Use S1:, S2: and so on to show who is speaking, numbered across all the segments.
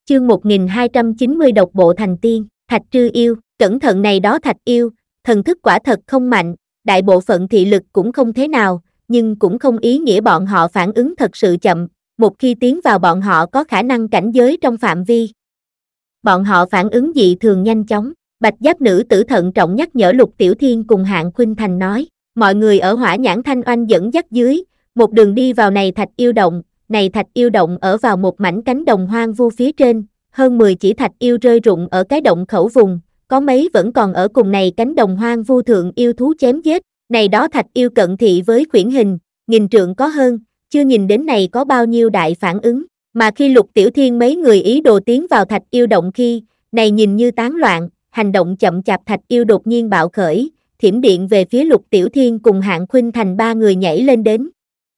S1: Chương 1290 độc bộ thành tiên, Thạch Trư Yêu, cẩn thận này đó Thạch Yêu, thần thức quả thật không mạnh, đại bộ phận thị lực cũng không thế nào, nhưng cũng không ý nghĩa bọn họ phản ứng thật sự chậm, một khi tiến vào bọn họ có khả năng cảnh giới trong phạm vi. Bọn họ phản ứng dị thường nhanh chóng, Bạch Giáp nữ tử thận trọng nhắc nhở Lục Tiểu Thiên cùng Hạng Khuynh Thành nói, mọi người ở Hỏa Nhãn Thanh Oanh dẫn dắt dưới, một đường đi vào này Thạch Yêu động. Này Thạch Yêu động ở vào một mảnh cánh đồng hoang vu phía trên, hơn 10 chỉ Thạch Yêu rơi rụng ở cái động khẩu vùng, có mấy vẫn còn ở cùng này cánh đồng hoang vu thượng yêu thú chém giết, này đó Thạch Yêu cận thị với khuyển hình, nghìn trượng có hơn, chưa nhìn đến này có bao nhiêu đại phản ứng, mà khi Lục Tiểu Thiên mấy người ý đồ tiến vào Thạch Yêu động khi, này nhìn như tán loạn, hành động chậm chạp Thạch Yêu đột nhiên bạo khởi, thiểm điện về phía Lục Tiểu Thiên cùng Hạng Khuynh Thành ba người nhảy lên đến.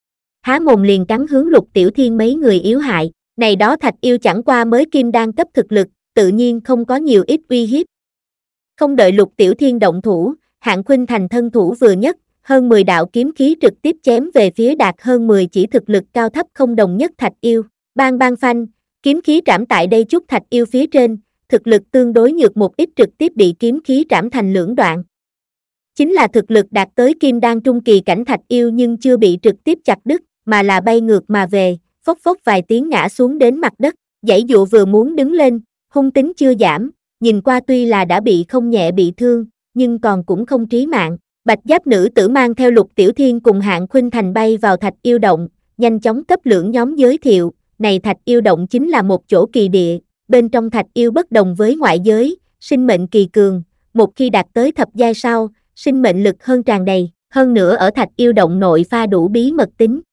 S1: Há mồm liền cắn hướng Lục Tiểu Thiên mấy người yếu hại, này đó Thạch Yêu chẳng qua mới kim đan cấp thực lực, tự nhiên không có nhiều ít uy hiếp. Không đợi Lục Tiểu Thiên động thủ, Hạng Khuynh Thành thân thủ vừa nhất, hơn 10 đạo kiếm khí trực tiếp chém về phía đạt hơn 10 chỉ thực lực cao thấp không đồng nhất Thạch Yêu, bang bang phanh, kiếm khí trảm tại đây chút Thạch Yêu phía trên, thực lực tương đối nhược một ít trực tiếp bị kiếm khí trảm thành lưỡng đoạn. Chính là thực lực đạt tới kim đan trung kỳ cảnh Thạch Yêu nhưng chưa bị trực tiếp chặt đứt, mà là bay ngược mà về, phốc phốc vài tiếng ngã xuống đến mặt đất, giãy dụa vừa muốn đứng lên, hung tính chưa giảm, nhìn qua tuy là đã bị không nhẹ bị thương, nhưng còn cũng không trí mạng. Bạch Giáp nữ tử mang theo Lục Tiểu Thiên cùng Hạng Khuynh Thành bay vào Thạch Yêu động, nhanh chóng cấp lưỡng nhóm giới thiệu, này Thạch Yêu động chính là một chỗ kỳ địa, bên trong Thạch Yêu bất đồng với ngoại giới, sinh mệnh kỳ cường, một khi đạt tới thập giai sau, sinh mệnh lực hơn tràn đầy, hơn nữa ở Thạch Yêu động nội pha đủ bí mật tính.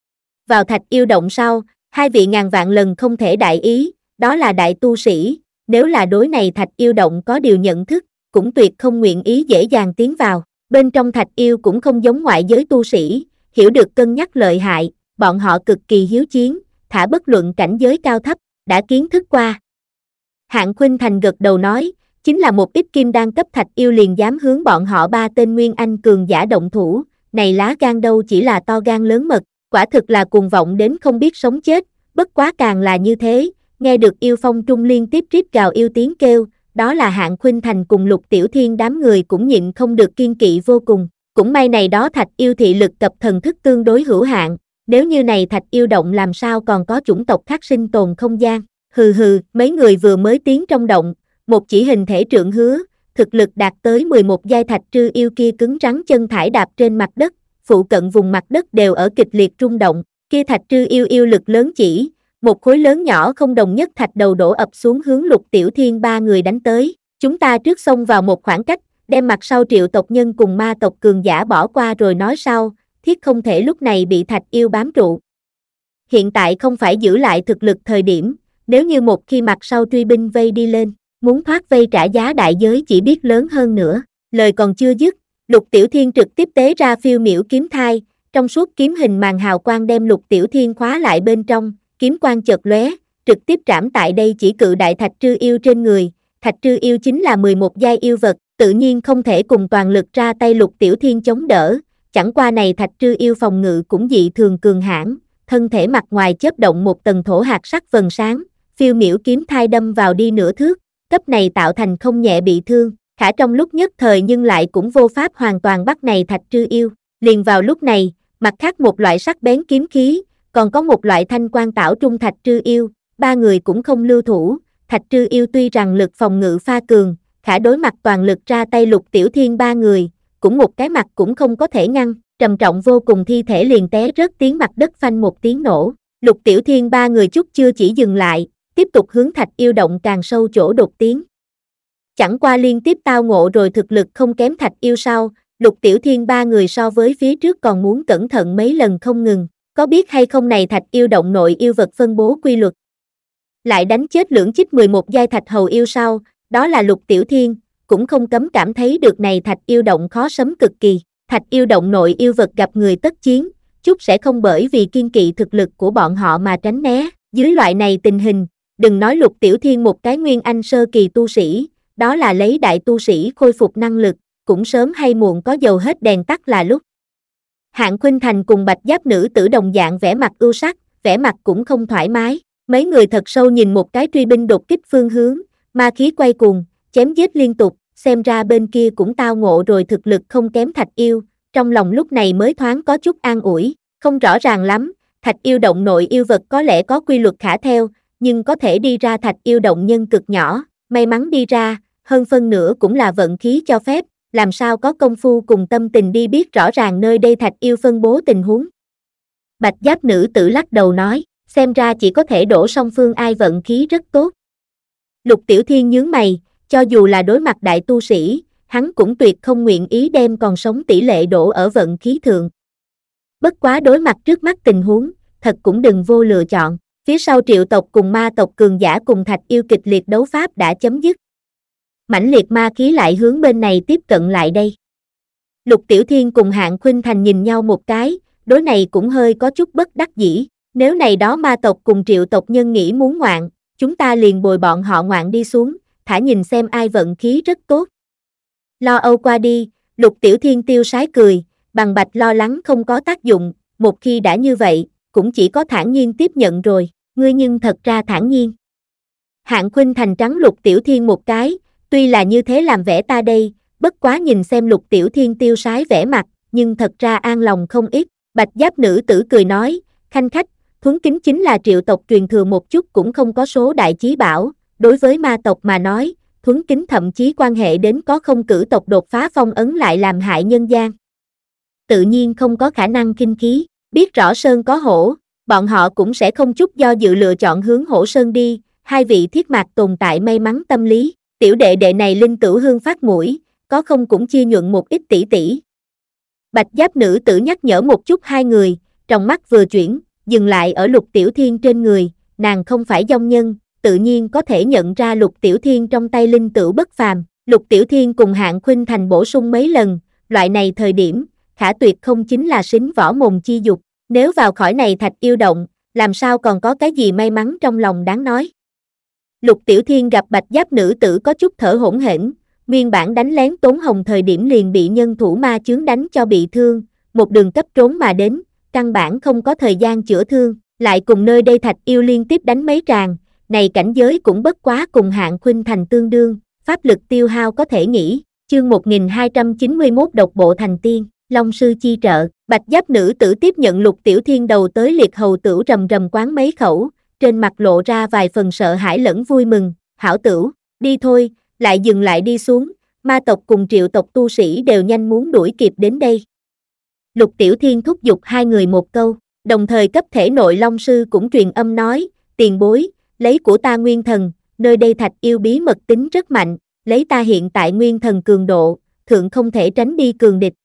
S1: Vào Thạch Yêu động sau, hai vị ngàn vạn lần không thể đại ý, đó là đại tu sĩ, nếu là đối này Thạch Yêu động có điều nhận thức, cũng tuyệt không nguyện ý dễ dàng tiến vào. Bên trong Thạch Yêu cũng không giống ngoại giới tu sĩ, hiểu được cân nhắc lợi hại, bọn họ cực kỳ hiếu chiến, thả bất luận cảnh giới cao thấp, đã kiến thức qua. Hạng Khuynh Thành gật đầu nói, chính là một ít kim đan cấp Thạch Yêu liền dám hướng bọn họ ba tên nguyên anh cường giả động thủ, này lá gan đâu chỉ là to gan lớn mật, quả thực là cuồng vọng đến không biết sống chết, bất quá càng là như thế, nghe được yêu phong trung liên tiếp rít gào yêu tiếng kêu, đó là Hạng Khuynh Thành cùng Lục Tiểu Thiên đám người cũng nhịn không được kiên kỵ vô cùng, cũng may này đó Thạch Yêu thị lực cập thần thức tương đối hữu hạn, nếu như này Thạch Yêu động làm sao còn có chủng tộc khác sinh tồn không gian, hừ hừ, mấy người vừa mới tiến trong động, một chỉ hình thể trượng hứa, thực lực đạt tới 11 giai Thạch Trư Yêu kia cứng rắn chân thải đạp trên mặt đất, phụ cận vùng mặt đất đều ở kịch liệt rung động, kia Thạch Trư Yêu yêu lực lớn chỉ, một khối lớn nhỏ không đồng nhất thạch đầu đổ ập xuống hướng Lục Tiểu Thiên ba người đánh tới, chúng ta trước xông vào một khoảng cách, đem mặt sau Triệu tộc nhân cùng ma tộc cường giả bỏ qua rồi nói sau, thiết không thể lúc này bị Thạch Yêu bám trụ. Hiện tại không phải giữ lại thực lực thời điểm, nếu như một khi mặt sau truy binh vây đi lên, muốn thoát vây trả giá đại giới chỉ biết lớn hơn nữa, lời còn chưa dứt, Lục Tiểu Thiên trực tiếp tế ra phiêu miểu kiếm thai, trong suốt kiếm hình màn hào quang đem Lục Tiểu Thiên khóa lại bên trong, kiếm quang chợt lóe, trực tiếp trảm tại đây chỉ cự đại Thạch Trư Yêu trên người, Thạch Trư Yêu chính là 11 giai yêu vật, tự nhiên không thể cùng toàn lực ra tay Lục Tiểu Thiên chống đỡ, chẳng qua này Thạch Trư Yêu phòng ngự cũng dị thường cường hãn, thân thể mặt ngoài chớp động một tầng thổ hạt sắc vầng sáng, phiêu miểu kiếm thai đâm vào đi nửa thước, cấp này tạo thành không nhẹ bị thương, khả trong lúc nhất thời nhưng lại cũng vô pháp hoàn toàn bắt này Thạch Trư Yêu, liền vào lúc này, mặt khác một loại sắc bén kiếm khí, còn có một loại thanh quan tảo trung Thạch Trư Yêu, ba người cũng không lưu thủ, Thạch Trư Yêu tuy rằng lực phòng ngự pha cường, khả đối mặt toàn lực ra tay Lục Tiểu Thiên ba người, cũng một cái mặt cũng không có thể ngăn, trầm trọng vô cùng thi thể liền té rớt tiếng mặt đất phanh một tiếng nổ, Lục Tiểu Thiên ba người chút chưa chỉ dừng lại, tiếp tục hướng Thạch Yêu động càng sâu chỗ đột tiến. Chẳng qua liên tiếp tao ngộ rồi thực lực không kém Thạch Yêu sau, Lục Tiểu Thiên ba người so với phía trước còn muốn cẩn thận mấy lần không ngừng, có biết hay không này Thạch Yêu động nội yêu vật phân bố quy luật. Lại đánh chết lưỡng chích 11 giai Thạch Hầu Yêu sau, đó là Lục Tiểu Thiên, cũng không cấm cảm thấy được này Thạch Yêu động khó sấm cực kỳ, Thạch Yêu động nội yêu vật gặp người tất chiến, chút sẽ không bởi vì kiên kỵ thực lực của bọn họ mà tránh né, dưới loại này tình hình, đừng nói Lục Tiểu Thiên một cái nguyên anh sơ kỳ tu sĩ, đó là lấy đại tu sĩ khôi phục năng lực, cũng sớm hay muộn có dầu hết đèn tắt là lúc. Hạng Khuynh Thành cùng Bạch Giáp nữ tử đồng dạng vẻ mặt ưu sắc, vẻ mặt cũng không thoải mái, Mấy người thật sâu nhìn một cái truy binh đột kích phương hướng, ma khí quay cuồng, chém giết liên tục, xem ra bên kia cũng tao ngộ rồi, thực lực không kém Thạch Yêu, trong lòng lúc này mới thoáng có chút an ủi, không rõ ràng lắm, Thạch Yêu động nội yêu vật có lẽ có quy luật khả theo, nhưng có thể đi ra Thạch Yêu động nhân cực nhỏ, may mắn đi ra, hơn phân nửa cũng là vận khí cho phép, làm sao có công phu cùng tâm tình đi biết rõ ràng nơi đây Thạch Yêu phân bố tình huống. Bạch giáp nữ tử lắc đầu nói, xem ra chỉ có thể đổ song phương ai vận khí rất tốt. Lục Tiểu Thiên nhướng mày, cho dù là đối mặt đại tu sĩ, hắn cũng tuyệt không nguyện ý đem còn sống tỷ lệ đổ ở vận khí thượng. Bất quá đối mặt trước mắt tình huống, thật cũng đừng vô lựa chọn, phía sau Triệu tộc cùng ma tộc cường giả cùng Thạch Yêu kịch liệt đấu pháp đã chấm dứt. Mãnh liệt ma khí lại hướng bên này tiếp cận lại đây. Lục Tiểu Thiên cùng Hạng Khuynh Thành nhìn nhau một cái, đối này cũng hơi có chút bất đắc dĩ, nếu này đó ma tộc cùng Triệu tộc nhân nghĩ muốn ngoạn, chúng ta liền bồi bọn họ ngoạn đi xuống, thả nhìn xem ai vận khí rất tốt. Lo âu qua đi, Lục Tiểu Thiên tiêu sái cười, bằng bạch lo lắng không có tác dụng, một khi đã như vậy, cũng chỉ có thản nhiên tiếp nhận rồi, ngươi nhưng thật ra thản nhiên. Hạng Khuynh Thành trắng Lục Tiểu Thiên một cái, tuy là như thế làm vẻ ta đây, bất quá nhìn xem Lục Tiểu Thiên tiêu sái vẻ mặt, nhưng thật ra an lòng không ít, bạch giáp nữ tử cười nói, khanh khách, thuấn kính chính là Triệu tộc truyền thừa một chút cũng không có số đại chí bảo, đối với ma tộc mà nói, thuấn kính thậm chí quan hệ đến có không cử tộc đột phá phong ấn lại làm hại nhân gian. Tự nhiên không có khả năng kinh khí, biết rõ sơn có hổ, bọn họ cũng sẽ không chút do dự lựa chọn hướng hổ sơn đi, hai vị thiết mạc tồn tại may mắn tâm lý, tiểu đệ đệ này linh tửu hương phát mũi, có không cũng chia nhuận một ít tỷ tỷ. Bạch giáp nữ tử nhắc nhở một chút hai người, trong mắt vừa chuyển, dừng lại ở Lục Tiểu Thiên trên người, nàng không phải vong nhân, tự nhiên có thể nhận ra Lục Tiểu Thiên trong tay linh tửu bất phàm. Lục Tiểu Thiên cùng Hạng Khuynh Thành bổ sung mấy lần, loại này thời điểm, khả tuyệt không chính là sính võ mồm chi dục, nếu vào khỏi này Thạch Yêu động, làm sao còn có cái gì may mắn trong lòng đáng nói. Lục Tiểu Thiên gặp bạch giáp nữ tử có chút thở hổn hển, nguyên bản đánh lén Tốn Hồng thời điểm liền bị nhân thủ ma chướng đánh cho bị thương, một đường cấp trốn mà đến, căn bản không có thời gian chữa thương, lại cùng nơi đây Thạch Yêu liên tiếp đánh mấy tràng, này cảnh giới cũng bất quá cùng Hạng Khuynh Thành tương đương, pháp lực tiêu hao có thể nghĩ, chương 1291 độc bộ thành tiên, Long sư chi trợ, bạch giáp nữ tử tiếp nhận Lục Tiểu Thiên đầu tới liệt hầu tửu rầm rầm quán mấy khẩu, trên mặt lộ ra vài phần sợ hãi lẫn vui mừng, hảo tửu, đi thôi, lại dừng lại đi xuống, ma tộc cùng Triệu tộc tu sĩ đều nhanh muốn đuổi kịp đến đây. Lục Tiểu Thiên thúc giục hai người một câu, đồng thời cấp thể nội Long sư cũng truyền âm nói, tiền bối, lấy của ta nguyên thần, nơi đây Thạch Yêu bí mật tính rất mạnh, lấy ta hiện tại nguyên thần cường độ, thượng không thể tránh đi cường địch.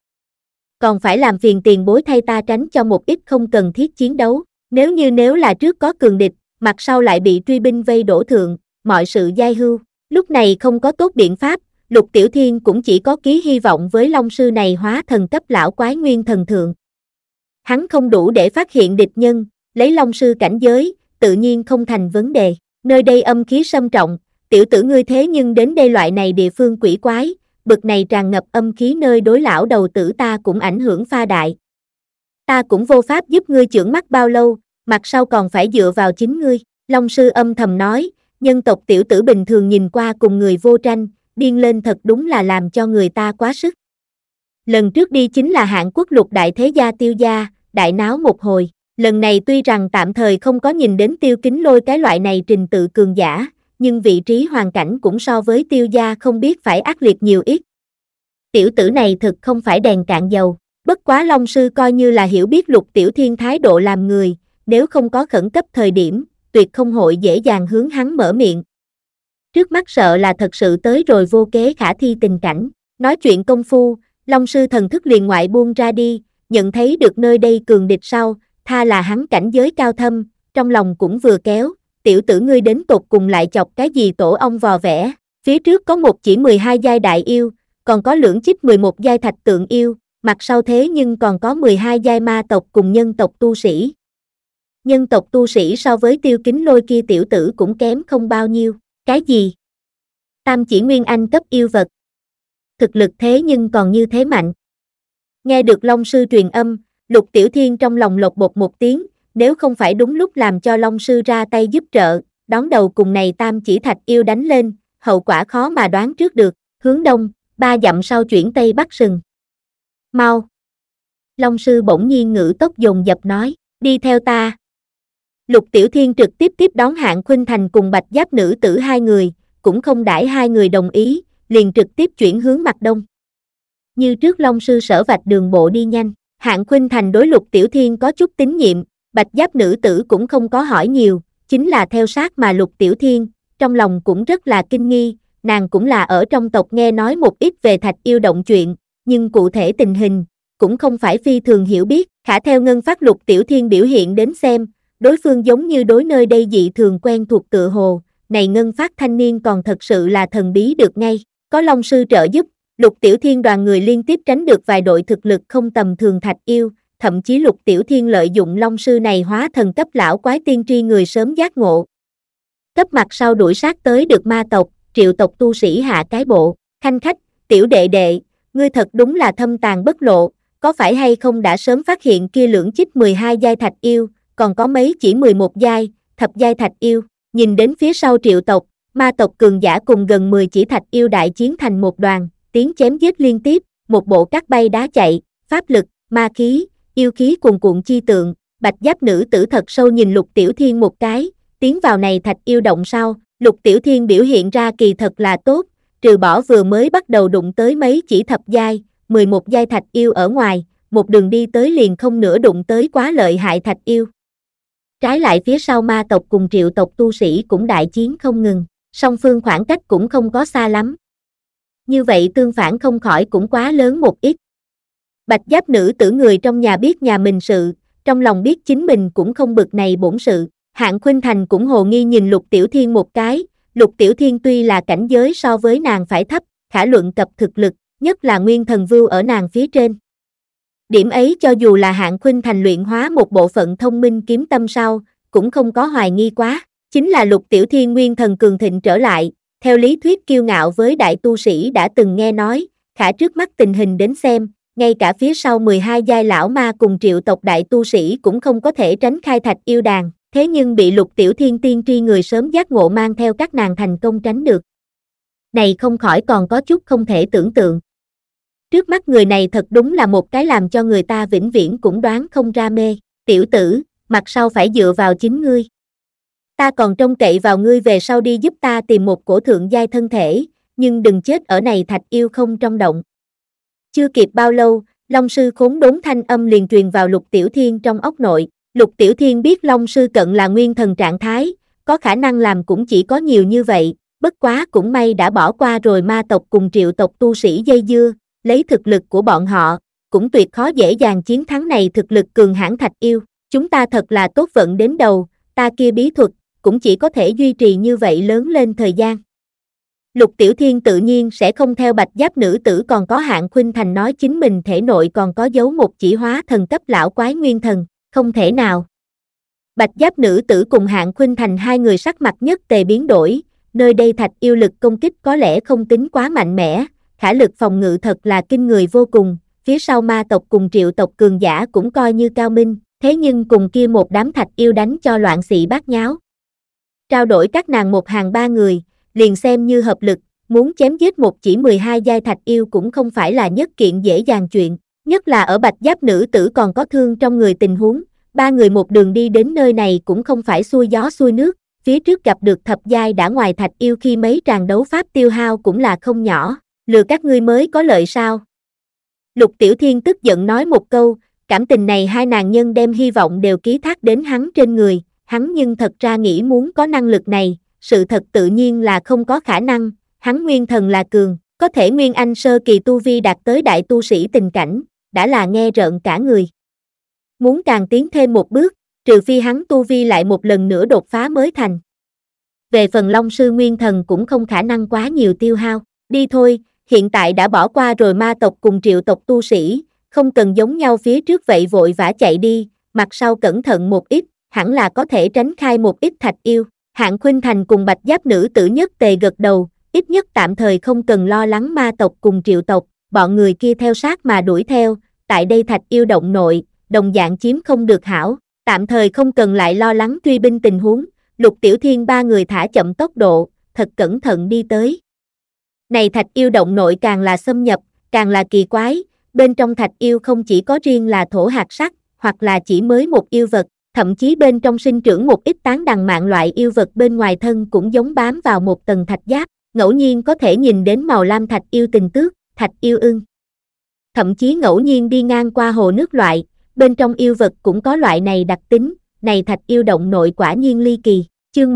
S1: Còn phải làm phiền tiền bối thay ta tránh cho một ít không cần thiết chiến đấu, nếu là trước có cường địch, mặt sau lại bị truy binh vây đổ thượng, mọi sự giai hưu, lúc này không có tốt biện pháp, Lục Tiểu Thiên cũng chỉ có ký hy vọng với Long sư này hóa thần cấp lão quái nguyên thần thượng. Hắn không đủ để phát hiện địch nhân, lấy Long sư cảnh giới, tự nhiên không thành vấn đề, nơi đây âm khí xâm trọng, tiểu tử ngươi thế nhưng đến đây loại này địa phương quỷ quái, bực này tràn ngập âm khí nơi đối lão đầu tử ta cũng ảnh hưởng pha đại. Ta cũng vô pháp giúp ngươi chưởng mắt bao lâu, mặt sau còn phải dựa vào chính ngươi, Long sư âm thầm nói, nhân tộc tiểu tử bình thường nhìn qua cùng người vô tranh, điên lên thật đúng là làm cho người ta quá sức. Lần trước đi chính là Hạng Quốc lục đại thế gia Tiêu gia, đại náo một hồi, lần này tuy rằng tạm thời không có nhìn đến Tiêu Kính Lôi cái loại này trình tự cường giả, nhưng vị trí hoàn cảnh cũng so với Tiêu gia không biết phải ác liệt nhiều ít. Tiểu tử này thực không phải đèn cạn dầu, bất quá Long sư coi như là hiểu biết Lục Tiểu Thiên thái độ làm người, nếu không có khẩn cấp thời điểm, tuyệt không hội dễ dàng hướng hắn mở miệng. Trước mắt sợ là thật sự tới rồi vô kế khả thi tình cảnh, nói chuyện công phu, Long sư thần thức liền ngoại buông ra đi, nhận thấy được nơi đây cường địch sau, tha là hắn cảnh giới cao thâm, trong lòng cũng vừa kéo, tiểu tử ngươi đến tột cùng lại chọc cái gì tổ ong vò vẽ, phía trước có một chỉ 12 giai đại yêu, còn có lưỡng chích 11 giai thạch tượng yêu, mặt sau thế nhưng còn có 12 giai ma tộc cùng nhân tộc tu sĩ. Nhân tộc tu sĩ so với Tiêu Kính Lôi kia tiểu tử cũng kém không bao nhiêu, cái gì? Tam chỉ nguyên anh cấp yêu vật. Thực lực thế nhưng còn như thế mạnh. Nghe được Long sư truyền âm, Lục Tiểu Thiên trong lòng lột bột một tiếng, nếu không phải đúng lúc làm cho Long Sư ra tay giúp trợ, đón đầu cùng này tam chỉ thạch yêu đánh lên, hậu quả khó mà đoán trước được. Hướng đông, 3 dặm sau chuyển tây bắc sừng. Mau! Long Sư bỗng nhiên ngữ tốc dồn dập nói, đi theo ta. Lục Tiểu Thiên trực tiếp đón Hạng Khuynh Thành cùng Bạch Giáp nữ tử hai người, cũng không đãi hai người đồng ý, liền trực tiếp chuyển hướng mặt đông. Như trước Long Sư sở vạch đường bộ đi nhanh, Hạng Khuynh Thành đối Lục Tiểu Thiên có chút tín nhiệm, Bạch Giáp nữ tử cũng không có hỏi nhiều, chính là theo sát mà Lục Tiểu Thiên, trong lòng cũng rất là kinh nghi, nàng cũng là ở trong tộc nghe nói một ít về Thạch Yêu động chuyện, nhưng cụ thể tình hình, cũng không phải phi thường hiểu biết, khả theo ngân phát Lục Tiểu Thiên biểu hiện đến xem, đối phương giống như đối nơi đây dị thường quen thuộc tựa hồ, này ngân phát thanh niên còn thật sự là thần bí được ngay, có Long Sư trợ giúp, Lục Tiểu Thiên đoàn người liên tiếp tránh được vài đội thực lực không tầm thường Thạch Yêu, thậm chí Lục Tiểu Thiên lợi dụng Long Sư này hóa thần cấp lão quái tiên tri người sớm giác ngộ. Cấp mặt sau đuổi sát tới được ma tộc, Triệu tộc tu sĩ hạ cái bộ, khanh khách, tiểu đệ đệ, ngươi thật đúng là thâm tàn bất lộ, có phải hay không đã sớm phát hiện kia lưỡng chích 12 giai Thạch Yêu, còn có mấy chỉ 11 giai, thập giai Thạch Yêu, nhìn đến phía sau Triệu tộc, ma tộc cường giả cùng gần 10 chỉ Thạch Yêu đại chiến thành một đoàn, tiếng chém giết liên tiếp, một bộ cát bay đá chạy, pháp lực, ma khí, yêu khí cuồn cuộn chi tượng, Bạch Giáp nữ tử thật sâu nhìn Lục Tiểu Thiên một cái, tiến vào này Thạch Yêu động sau, Lục Tiểu Thiên biểu hiện ra kỳ thật là tốt, trừ bỏ vừa mới bắt đầu đụng tới mấy chỉ thập giai, 11 giai Thạch Yêu ở ngoài, một đường đi tới liền không nửa đụng tới quá lợi hại Thạch Yêu. Trái lại phía sau ma tộc cùng Triệu tộc tu sĩ cũng đại chiến không ngừng, song phương khoảng cách cũng không có xa lắm. Như vậy tương phản không khỏi cũng quá lớn một ít. Bạch Giáp nữ tử người trong nhà biết nhà mình sự, trong lòng biết chính mình cũng không bực này bổn sự. Hạng Khuynh Thành cũng hồ nghi nhìn Lục Tiểu Thiên một cái, Lục Tiểu Thiên tuy là cảnh giới so với nàng phải thấp, khả luận cập thực lực, nhất là nguyên thần vưu ở nàng phía trên. Điểm ấy cho dù là Hạng Khuynh Thành luyện hóa một bộ phận thông minh kiếm tâm sau, cũng không có hoài nghi quá, chính là Lục Tiểu Thiên nguyên thần cường thịnh trở lại, theo lý thuyết kiêu ngạo với đại tu sĩ đã từng nghe nói, khả trước mắt tình hình đến xem, ngay cả phía sau 12 giai lão ma cùng Triệu tộc đại tu sĩ cũng không có thể tránh khai Thạch Yêu đàn, thế nhưng bị Lục Tiểu Thiên tiên tri người sớm giác ngộ mang theo các nàng thành công tránh được. Này không khỏi còn có chút không thể tưởng tượng. Trước mắt người này thật đúng là một cái làm cho người ta vĩnh viễn cũng đoán không ra mê, tiểu tử, mặt sau phải dựa vào chính ngươi. Ta còn trông cậy vào ngươi về sau đi giúp ta tìm một cổ thượng giai thân thể, nhưng đừng chết ở này Thạch Yêu không trong động. Chưa kịp bao lâu, Long Sư khốn đốn thanh âm liền truyền vào Lục Tiểu Thiên trong óc nội. Lục Tiểu Thiên biết Long Sư cận là nguyên thần trạng thái, có khả năng làm cũng chỉ có nhiều như vậy, bất quá cũng may đã bỏ qua rồi ma tộc cùng Triệu tộc tu sĩ dây dưa, lấy thực lực của bọn họ, cũng tuyệt khó dễ dàng chiến thắng này thực lực cường hãn Thạch Yêu. Chúng ta thật là tốt vận đến đầu, ta kia bí thuật, cũng chỉ có thể duy trì như vậy lớn lên thời gian. Lục Tiểu Thiên tự nhiên sẽ không theo Bạch Giáp nữ tử còn có Hạng Khuynh Thành nói chính mình thể nội còn có giấu một chỉ hóa thần cấp lão quái nguyên thần, không thể nào. Bạch Giáp nữ tử cùng Hạng Khuynh Thành hai người sắc mặt nhất tề biến đổi, nơi đây Thạch Yêu lực công kích có lẽ không tính quá mạnh mẽ, khả lực phòng ngự thật là kinh người vô cùng, phía sau ma tộc cùng Triệu tộc cường giả cũng coi như cao minh, thế nhưng cùng kia một đám Thạch Yêu đánh cho loạn xị bát nháo. Trao đổi các nàng một hàng ba người, liền xem như hợp lực, muốn chém giết một chỉ 12 giai Thạch Yêu cũng không phải là nhất kiện dễ dàng chuyện, nhất là ở Bạch Giáp nữ tử còn có thương trong người tình huống, ba người một đường đi đến nơi này cũng không phải xuôi gió xuôi nước, phía trước gặp được thập giai đã ngoài Thạch Yêu khi mấy tràng đấu pháp tiêu hao cũng là không nhỏ, lừa các ngươi mới có lợi sao. Lục Tiểu Thiên tức giận nói một câu, cảm tình này hai nàng nhân đem hy vọng đều ký thác đến hắn trên người, hắn nhưng thật ra nghĩ muốn có năng lực này, sự thật tự nhiên là không có khả năng, hắn nguyên thần là cường, có thể nguyên anh sơ kỳ tu vi đạt tới đại tu sĩ tình cảnh, đã là nghe rợn cả người. Muốn càng tiến thêm một bước, trừ phi hắn tu vi lại một lần nữa đột phá mới thành. Về phần Long Sư nguyên thần cũng không khả năng quá nhiều tiêu hao, đi thôi, hiện tại đã bỏ qua rồi ma tộc cùng Triệu tộc tu sĩ, không cần giống nhau phía trước vậy vội vã chạy đi, mặt sau cẩn thận một ít, hẳn là có thể tránh khai một ít Thạch Yêu. Hạng Khuynh Thành cùng Bạch Giáp nữ tử nhất tề gật đầu, ít nhất tạm thời không cần lo lắng ma tộc cùng Triệu tộc, bọn người kia theo sát mà đuổi theo, tại đây Thạch Yêu động nội, đồng dạng chiếm không được hảo, Tạm thời không cần lại lo lắng truy binh tình huống, Lục Tiểu Thiên ba người thả chậm tốc độ, thật cẩn thận đi tới. Này thạch yêu động nội càng là xâm nhập, càng là kỳ quái, bên trong thạch yêu không chỉ có riêng là thổ hạt sắc, hoặc là chỉ mới một yêu vật, thậm chí bên trong sinh trưởng một ít tán đằng mạng loại yêu vật bên ngoài thân cũng giống bám vào một tầng thạch giáp, ngẫu nhiên có thể nhìn đến màu lam thạch yêu tình tước, thạch yêu ưng. Thậm chí ngẫu nhiên đi ngang qua hồ nước loại, bên trong yêu vật cũng có loại này đặc tính, này thạch yêu động nội quả nhiên ly kỳ. Chương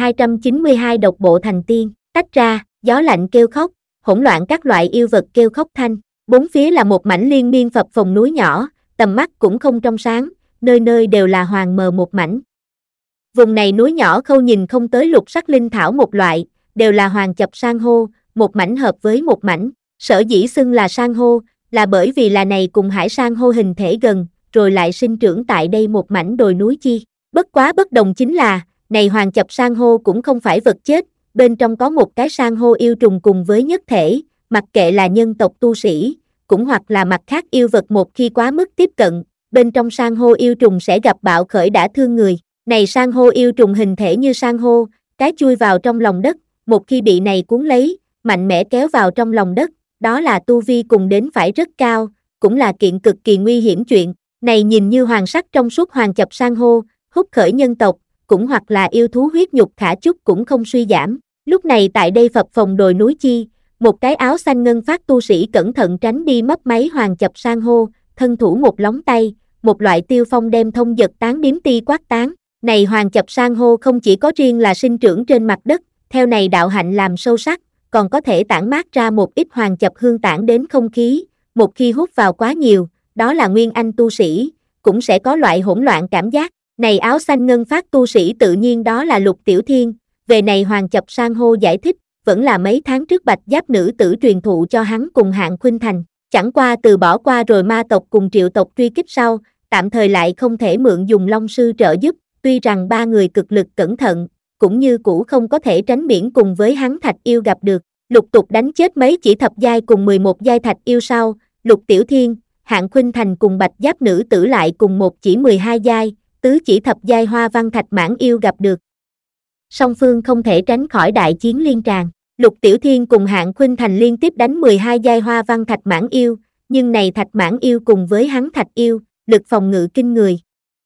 S1: 1292 độc bộ thành tiên, tách ra, gió lạnh kêu khóc, hỗn loạn các loại yêu vật kêu khóc thanh, bốn phía là một mảnh liên miên phập phồng núi nhỏ, tầm mắt cũng không trong sáng, nơi nơi đều là hoàng mờ một mảnh. Vùng này núi nhỏ khâu nhìn không tới lục sắc linh thảo một loại, đều là hoàng chập san hô, một mảnh hợp với một mảnh, sở dĩ xưng là san hô, là bởi vì là này cùng hải san hô hình thể gần, rồi lại sinh trưởng tại đây một mảnh đồi núi chi. Bất quá bất đồng chính là, này hoàng chập san hô cũng không phải vật chết, bên trong có một cái san hô yêu trùng cùng với nhất thể, mặc kệ là nhân tộc tu sĩ, cũng hoặc là mặt khác yêu vật một khi quá mức tiếp cận, bên trong san hô yêu trùng sẽ gặp bạo khởi đã thương người. Này san hô yêu trùng hình thể như san hô, cái chui vào trong lòng đất, một khi bị này cuốn lấy, mạnh mẽ kéo vào trong lòng đất, đó là tu vi cùng đến phải rất cao, cũng là kiện cực kỳ nguy hiểm chuyện. Này nhìn như hoàng sắc trong suốt hoàng chập san hô, hút khởi nhân tộc, cũng hoặc là yêu thú huyết nhục khả chút cũng không suy giảm. Lúc này tại đây phập phồng đồi núi chi, một cái áo xanh ngân phát tu sĩ cẩn thận tránh đi mấp máy hoàng chập san hô, thân thủ một lóng tay, một loại tiêu phong đem thông giật tán điếm ti quát tán. Này hoàng chập san hô không chỉ có riêng là sinh trưởng trên mặt đất, theo này đạo hạnh làm sâu sắc, còn có thể tản mát ra một ít hoàng chập hương tản đến không khí, một khi hút vào quá nhiều, đó là nguyên anh tu sĩ, cũng sẽ có loại hỗn loạn cảm giác. Này áo xanh ngân phát tu sĩ tự nhiên đó là Lục Tiểu Thiên, về này hoàng chập san hô giải thích, vẫn là mấy tháng trước bạch giáp nữ tử truyền thụ cho hắn cùng Hạng Khuynh Thành, chẳng qua từ bỏ qua rồi ma tộc cùng triệu tộc truy kích sau, tạm thời lại không thể mượn dùng long sư trợ giúp, tuy rằng ba người cực lực cẩn thận, cũng như cũ không có thể tránh miễn cùng với hắn thạch yêu gặp được, lục tục đánh chết mấy chỉ thập giai cùng 11 giai thạch yêu sau, Lục Tiểu Thiên, Hạng Khuynh Thành cùng bạch giáp nữ tử lại cùng một chỉ 12 giai, tứ chỉ thập giai hoa văn thạch mãng yêu gặp được. Song phương không thể tránh khỏi đại chiến liên tràng, Lục Tiểu Thiên cùng Hạng Khuynh Thành liên tiếp đánh 12 giai hoa văn thạch mãng yêu, nhưng này thạch mãng yêu cùng với hắn thạch yêu, lực phòng ngự kinh người.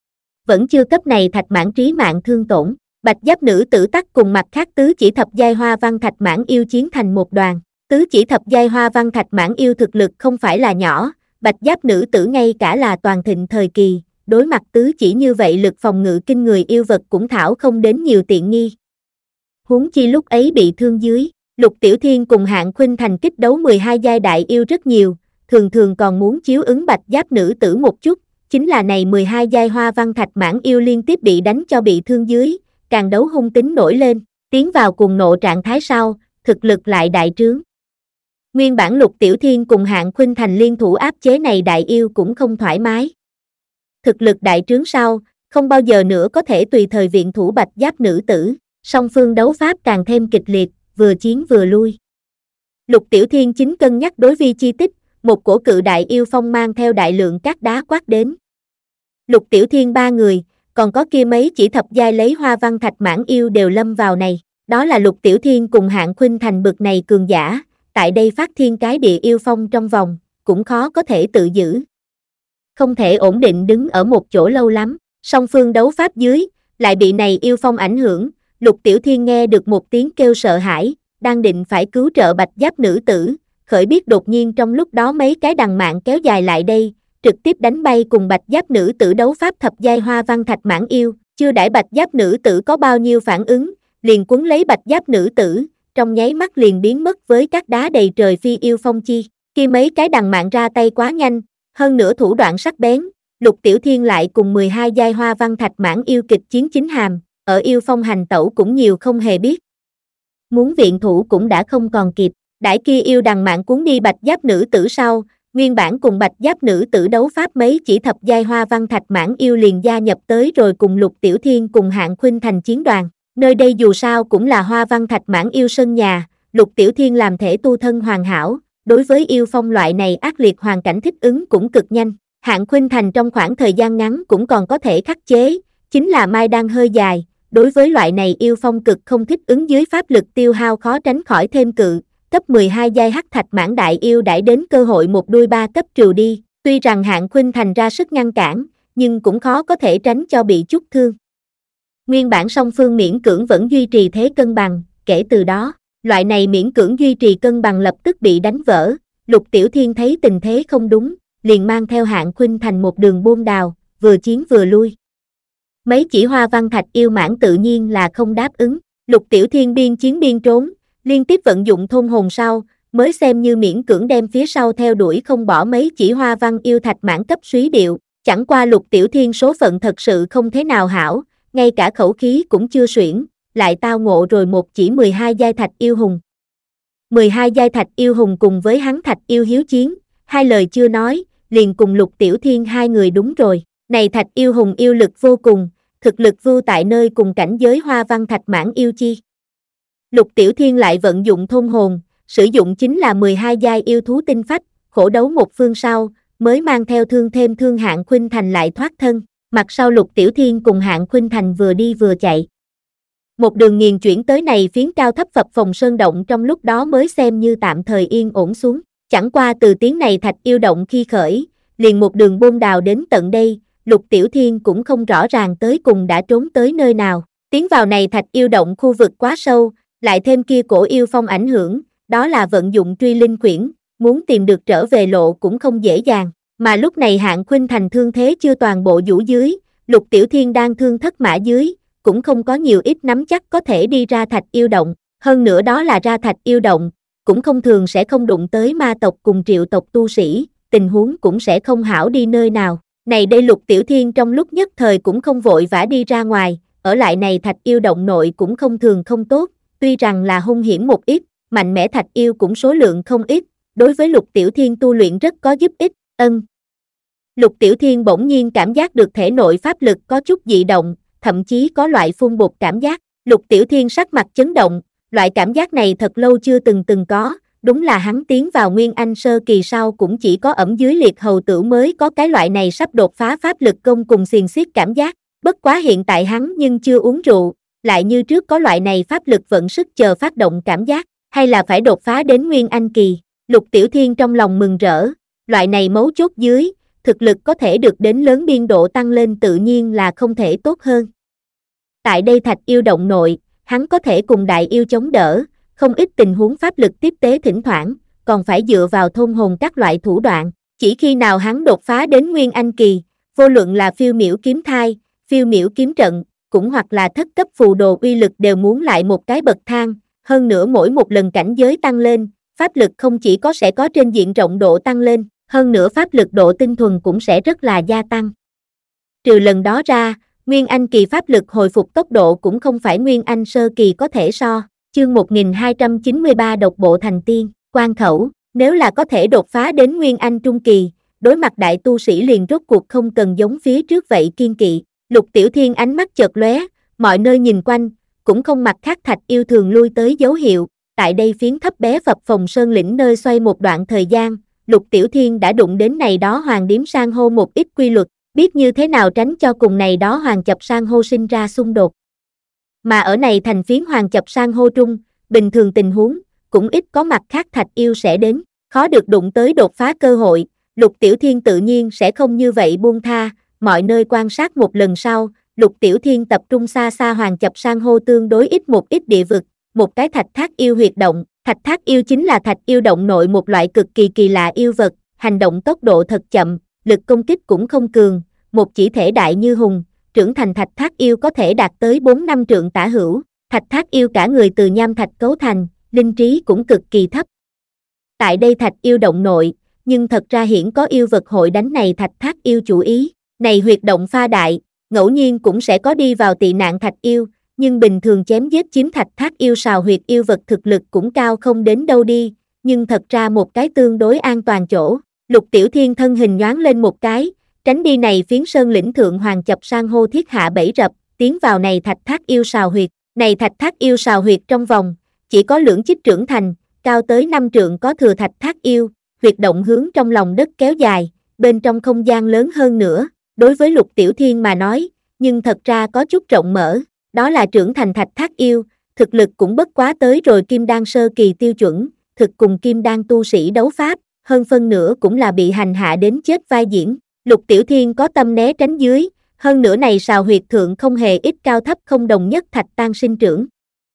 S1: Vẫn chưa cấp này thạch mãng trí mạng thương tổn, bạch giáp nữ tử tắc cùng mặt khác tứ chỉ thập giai hoa văn thạch mãng yêu chiến thành một đoàn, tứ chỉ thập giai hoa văn thạch mãng yêu thực lực không phải là nhỏ, bạch giáp nữ tử ngay cả là toàn thịnh thời kỳ, đối mặt tứ chỉ như vậy lực phòng ngự kinh người yêu vật cũng thảo không đến nhiều tiện nghi. Huống chi lúc ấy bị thương dưới, Lục Tiểu Thiên cùng Hạng Khuynh Thành kích đấu 12 giai đại yêu rất nhiều, thường thường còn muốn chiếu ứng bạch giáp nữ tử một chút, chính là này 12 giai hoa văn thạch mãng yêu liên tiếp bị đánh cho bị thương dưới, càng đấu hung tính nổi lên, tiến vào cuồng nộ trạng thái sau, thực lực lại đại trướng. Nguyên bản Lục Tiểu Thiên cùng Hạng Khuynh Thành liên thủ áp chế này đại yêu cũng không thoải mái. Thực lực đại trướng sau, không bao giờ nữa có thể tùy thời viện thủ bạch giáp nữ tử, song phương đấu pháp càng thêm kịch liệt, vừa chiến vừa lui. Lục Tiểu Thiên chính cân nhắc đối vi chi tích, một cổ cự đại yêu phong mang theo đại lượng cát đá quát đến. Lục Tiểu Thiên ba người, còn có kia mấy chỉ thập giai lấy hoa văn thạch mãng yêu đều lâm vào này, đó là Lục Tiểu Thiên cùng Hạng Khuynh Thành bực này cường giả, tại đây phát thiên cái địa yêu phong trong vòng, cũng khó có thể tự giữ. Không thể ổn định đứng ở một chỗ lâu lắm, song phương đấu pháp dưới, lại bị này yêu phong ảnh hưởng, Lục Tiểu Thiên nghe được một tiếng kêu sợ hãi, đang định phải cứu trợ bạch giáp nữ tử, khởi biết đột nhiên trong lúc đó mấy cái đằng mạng kéo dài lại đây, trực tiếp đánh bay cùng bạch giáp nữ tử đấu pháp thập giai hoa văn thạch mãng yêu, chưa đãi bạch giáp nữ tử có bao nhiêu phản ứng, liền quấn lấy bạch giáp nữ tử, trong nháy mắt liền biến mất với các đá đầy trời phi yêu phong chi, khi mấy cái đằng mạng ra tay quá nhanh, hơn nữa thủ đoạn sắc bén, Lục Tiểu Thiên lại cùng 12 giai hoa văn thạch mãng yêu kịch chiến chính hàm, ở yêu phong hành tẩu cũng nhiều không hề biết. Muốn viện thủ cũng đã không còn kịp, đãi kia yêu đằng mạng cuốn đi bạch giáp nữ tử sau, nguyên bản cùng bạch giáp nữ tử đấu pháp mấy chỉ thập giai hoa văn thạch mãng yêu liền gia nhập tới rồi cùng Lục Tiểu Thiên cùng Hạng Khuynh Thành chiến đoàn, nơi đây dù sao cũng là hoa văn thạch mãng yêu sân nhà, Lục Tiểu Thiên làm thể tu thân hoàn hảo, đối với yêu phong loại này ác liệt hoàn cảnh thích ứng cũng cực nhanh, Hạng Khuynh Thành trong khoảng thời gian ngắn cũng còn có thể khắc chế, chính là Mai đang hơi dài, đối với loại này yêu phong cực không thích ứng dưới pháp lực tiêu hao khó tránh khỏi thêm cự, cấp 12 giai hắc thạch mãng đại yêu đãi đến cơ hội một đuôi ba cấp trừ đi, tuy rằng Hạng Khuynh Thành ra sức ngăn cản, nhưng cũng khó có thể tránh cho bị chút thương. Nguyên bản song phương miễn cưỡng vẫn duy trì thế cân bằng, kể từ đó, loại này miễn cưỡng duy trì cân bằng lập tức bị đánh vỡ, Lục Tiểu Thiên thấy tình thế không đúng, liền mang theo Hạng Khuynh Thành một đường buôn đào, vừa chiến vừa lui. Mấy chỉ Hoa Văn Thạch yêu mãng tự nhiên là không đáp ứng, Lục Tiểu Thiên biên chiến biên trốn, liên tiếp vận dụng thôn hồn sau, mới xem như miễn cưỡng đem phía sau theo đuổi không bỏ mấy chỉ Hoa Văn yêu thạch mãng cấp suý điệu, chẳng qua Lục Tiểu Thiên số phận thật sự không thế nào hảo, ngay cả khẩu khí cũng chưa xuyển, lại tao ngộ rồi một chỉ 12 giai thạch yêu hùng. 12 giai thạch yêu hùng cùng với hắn thạch yêu hiếu chiến, hai lời chưa nói, liền cùng Lục Tiểu Thiên hai người đúng rồi, này thạch yêu hùng yêu lực vô cùng, thực lực vưu tại nơi cùng cảnh giới Hoa Văn Thạch mãng yêu chi. Lục Tiểu Thiên lại vận dụng thôn hồn, sử dụng chính là 12 giai yêu thú tinh phách, khổ đấu một phương sau, mới mang theo thương thêm thương Hạng Khuynh Thành lại thoát thân, mặt sau Lục Tiểu Thiên cùng Hạng Khuynh Thành vừa đi vừa chạy. Một đường nghiền chuyển tới này phiến cao thấp phập phồng sơn động trong lúc đó mới xem như tạm thời yên ổn xuống, chẳng qua từ tiếng này thạch yêu động khi khởi, liền một đường bôn đào đến tận đây, Lục Tiểu Thiên cũng không rõ ràng tới cùng đã trốn tới nơi nào, tiến vào này thạch yêu động khu vực quá sâu, lại thêm kia cổ yêu phong ảnh hưởng, đó là vận dụng truy linh quyển, muốn tìm được trở về lộ cũng không dễ dàng, mà lúc này Hạng Khuynh Thành thương thế chưa toàn bộ vũ dưới, Lục Tiểu Thiên đang thương thất mã dưới, cũng không có nhiều ít nắm chắc có thể đi ra thạch yêu động, hơn nữa đó là ra thạch yêu động, cũng không thường sẽ không đụng tới ma tộc cùng triệu tộc tu sĩ, tình huống cũng sẽ không hảo đi nơi nào. Này đây Lục Tiểu Thiên trong lúc nhất thời cũng không vội vã đi ra ngoài, ở lại này thạch yêu động nội cũng không thường không tốt, tuy rằng là hung hiểm một ít, mạnh mẽ thạch yêu cũng số lượng không ít, đối với Lục Tiểu Thiên tu luyện rất có giúp ích, Lục Tiểu Thiên bỗng nhiên cảm giác được thể nội pháp lực có chút dị động, thậm chí có loại phun bột cảm giác, Lục Tiểu Thiên sắc mặt chấn động, loại cảm giác này thật lâu chưa từng có, đúng là hắn tiến vào Nguyên Anh sơ kỳ sau cũng chỉ có ẩm dưới liệt hầu tử mới có cái loại này sắp đột phá pháp lực công cùng xiềng xiết cảm giác, bất quá hiện tại hắn nhưng chưa uống rượu, lại như trước có loại này pháp lực vận sức chờ phát động cảm giác, hay là phải đột phá đến Nguyên Anh kỳ, Lục Tiểu Thiên trong lòng mừng rỡ, loại này mấu chốt dưới, thực lực có thể được đến lớn biên độ tăng lên tự nhiên là không thể tốt hơn. Tại đây thạch yêu động nội, hắn có thể cùng đại yêu chống đỡ, không ít tình huống pháp lực tiếp tế thỉnh thoảng, còn phải dựa vào thôn hồn các loại thủ đoạn, chỉ khi nào hắn đột phá đến Nguyên Anh kỳ, vô luận là phiêu miểu kiếm thai, phiêu miểu kiếm trận, cũng hoặc là thất cấp phù đồ uy lực đều muốn lại một cái bậc thang, hơn nữa mỗi một lần cảnh giới tăng lên, pháp lực không chỉ có sẽ có trên diện rộng độ tăng lên, hơn nữa pháp lực độ tinh thuần cũng sẽ rất là gia tăng. Trừ lần đó ra, Nguyên Anh kỳ pháp lực hồi phục tốc độ cũng không phải Nguyên Anh sơ kỳ có thể so. Chương 1293 độc bộ thành tiên, quan khẩu, nếu là có thể đột phá đến Nguyên Anh trung kỳ, đối mặt đại tu sĩ liền rốt cuộc không cần giống phía trước vậy kiên kỵ. Lục Tiểu Thiên ánh mắt chợt lóe, mọi nơi nhìn quanh, cũng không mặt khác thạch yêu thường lui tới dấu hiệu, tại đây phiến thấp bé phập phồng sơn lĩnh nơi xoay một đoạn thời gian, Lục Tiểu Thiên đã đụng đến này đó hoàng điếm san hô một ít quy luật, biết như thế nào tránh cho cùng này đó hoàng chập san hô sinh ra xung đột. Mà ở này thành phiến hoàng chập san hô trung, bình thường tình huống, cũng ít có mặt khác thạch yêu sẽ đến, khó được đụng tới đột phá cơ hội, Lục Tiểu Thiên tự nhiên sẽ không như vậy buông tha, mọi nơi quan sát một lần sau, Lục Tiểu Thiên tập trung xa xa hoàng chập san hô tương đối ít một ít địa vực, một cái thạch thác yêu huyệt động, thạch thác yêu chính là thạch yêu động nội một loại cực kỳ kỳ lạ yêu vật, hành động tốc độ thật chậm, lực công kích cũng không cường, một chỉ thể đại như hùng, trưởng thành thạch thác yêu có thể đạt tới 4-5 trượng tả hữu, thạch thác yêu cả người từ nham thạch cấu thành, linh trí cũng cực kỳ thấp. Tại đây thạch yêu động nội, nhưng thật ra hiển có yêu vật hội đánh này thạch thác yêu chủ ý, này huyệt động pha đại, ngẫu nhiên cũng sẽ có đi vào tị nạn thạch yêu, nhưng bình thường chém giết chiếm thạch thác yêu sào huyệt yêu vật thực lực cũng cao không đến đâu đi, nhưng thật ra một cái tương đối an toàn chỗ, Lục Tiểu Thiên thân hình nhoáng lên một cái, tránh đi này phiến sơn lĩnh thượng hoàng chập san hô thiết hạ bẫy rập, tiến vào này thạch thác yêu sào huyệt, này thạch thác yêu sào huyệt trong vòng, chỉ có lưỡng chích trưởng thành, cao tới 5 trượng có thừa thạch thác yêu, huyệt động hướng trong lòng đất kéo dài, bên trong không gian lớn hơn nữa, đối với Lục Tiểu Thiên mà nói, nhưng thật ra có chút rộng mở, đó là trưởng thành thạch thác yêu, thực lực cũng bất quá tới rồi kim đan sơ kỳ tiêu chuẩn, thực cùng kim đan tu sĩ đấu pháp, hơn phân nửa cũng là bị hành hạ đến chết vai diễn. Lục Tiểu Thiên có tâm né tránh dưới, hơn nữa này sào huyệt thượng không hề ít cao thấp không đồng nhất thạch tan sinh trưởng.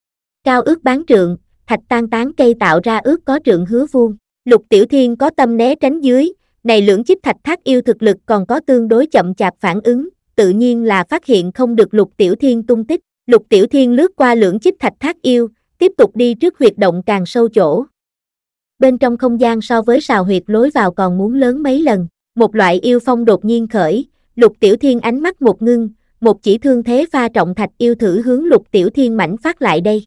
S1: Cao ước bán trượng, thạch tan tán cây tạo ra ước có trượng hứa vuông. Lục Tiểu Thiên có tâm né tránh dưới, này lưỡng chích thạch thác yêu thực lực còn có tương đối chậm chạp phản ứng, tự nhiên là phát hiện không được Lục Tiểu Thiên tung tích. Lục Tiểu Thiên lướt qua lưỡng chích thạch thác yêu, tiếp tục đi trước huyệt động càng sâu chỗ. Bên trong không gian so với sào huyệt lối vào còn muốn lớn mấy lần, một loại yêu phong đột nhiên khởi, Lục Tiểu Thiên ánh mắt một ngưng, một chỉ thương thế pha trọng thạch yêu thử hướng Lục Tiểu Thiên mảnh phát lại đây.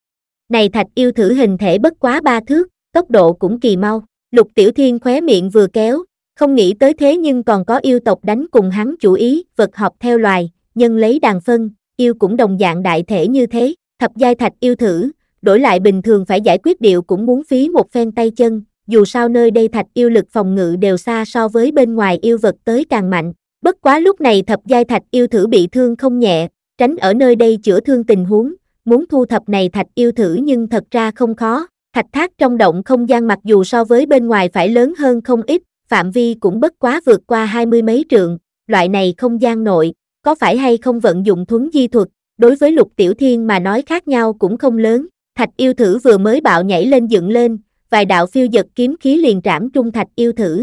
S1: Này thạch yêu thử hình thể bất quá 3 thước, tốc độ cũng kỳ mau, Lục Tiểu Thiên khóe miệng vừa kéo, không nghĩ tới thế nhưng còn có yêu tộc đánh cùng hắn chủ ý, vật họp theo loài, nhân lấy đàn phân, yêu cũng đồng dạng đại thể như thế, thập giai thạch yêu thử, đổi lại bình thường phải giải quyết điệu cũng muốn phí một phen tay chân, dù sao nơi đây thạch yêu lực phòng ngự đều xa so với bên ngoài yêu vật tới càng mạnh, bất quá lúc này thập giai thạch yêu thử bị thương không nhẹ, tránh ở nơi đây chữa thương tình huống, muốn thu thập này thạch yêu thử nhưng thật ra không khó, thạch thác trong động không gian mặc dù so với bên ngoài phải lớn hơn không ít, phạm vi cũng bất quá vượt qua 20 mấy trượng, loại này không gian nội, có phải hay không vận dụng thuấn di thuật, đối với Lục Tiểu Thiên mà nói khác nhau cũng không lớn, thạch yêu thử vừa mới bạo nhảy lên dựng lên, vài đạo phiêu dật kiếm khí liền trảm trung thạch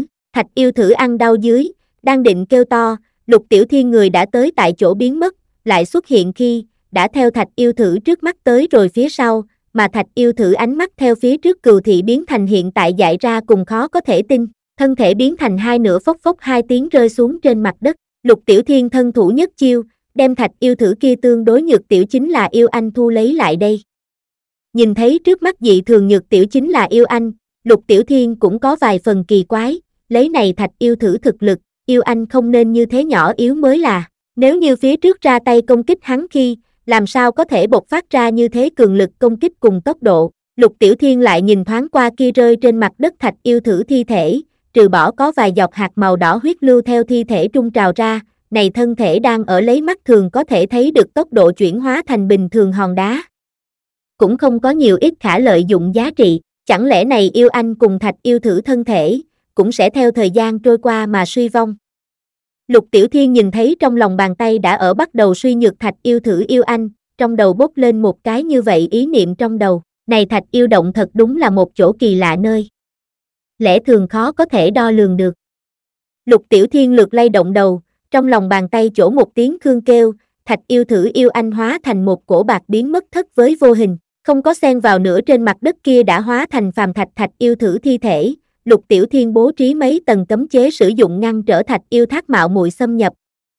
S1: yêu thử ăn đau dưới, đang định kêu to, Lục Tiểu Thiên người đã tới tại chỗ biến mất, lại xuất hiện khi, đã theo thạch yêu thử trước mắt tới rồi phía sau, mà thạch yêu thử ánh mắt theo phía trước cừu thị biến thành hiện tại dại ra cùng khó có thể tin, thân thể biến thành hai nửa phốc phốc hai tiếng rơi xuống trên mặt đất, Lục Tiểu Thiên thân thủ nhất chiêu, đem thạch yêu thử kia tương đối nhược tiểu chính là yêu anh thu lấy lại đây. Nhìn thấy trước mắt dị thường nhược tiểu chính là yêu anh, Lục Tiểu Thiên cũng có vài phần kỳ quái, lấy này thạch yêu thử thực lực, yêu anh không nên như thế nhỏ yếu mới là, nếu như phía trước ra tay công kích hắn khi, làm sao có thể bộc phát ra như thế cường lực công kích cùng tốc độ. Lục Tiểu Thiên lại nhìn thoáng qua kia rơi trên mặt đất thạch yêu thử thi thể, trừ bỏ có vài giọt hạt màu đỏ huyết lưu theo thi thể trung trào ra, này thân thể đang ở lấy mắt thường có thể thấy được tốc độ chuyển hóa thành bình thường hòn đá. Cũng không có nhiều ít khả lợi dụng giá trị, chẳng lẽ này yêu anh cùng thạch yêu thử thân thể, cũng sẽ theo thời gian trôi qua mà suy vong. Lục Tiểu Thiên nhìn thấy trong lòng bàn tay đã ở bắt đầu suy nhược thạch yêu thử yêu anh, trong đầu bốc lên một cái như vậy ý niệm trong đầu, này thạch yêu động thật đúng là một chỗ kỳ lạ nơi. Lẽ thường khó có thể đo lường được. Lục Tiểu Thiên lượt lay động đầu, trong lòng bàn tay chỗ một tiếng khương kêu, thạch yêu thử yêu anh hóa thành một cổ bạc biến mất thất với vô hình, không có xen vào nữa trên mặt đất kia đã hóa thành phàm thạch yêu thử thi thể. Lục Tiểu Thiên bố trí mấy tầng cấm chế sử dụng ngăn trở thạch yêu thác mạo muội xâm nhập.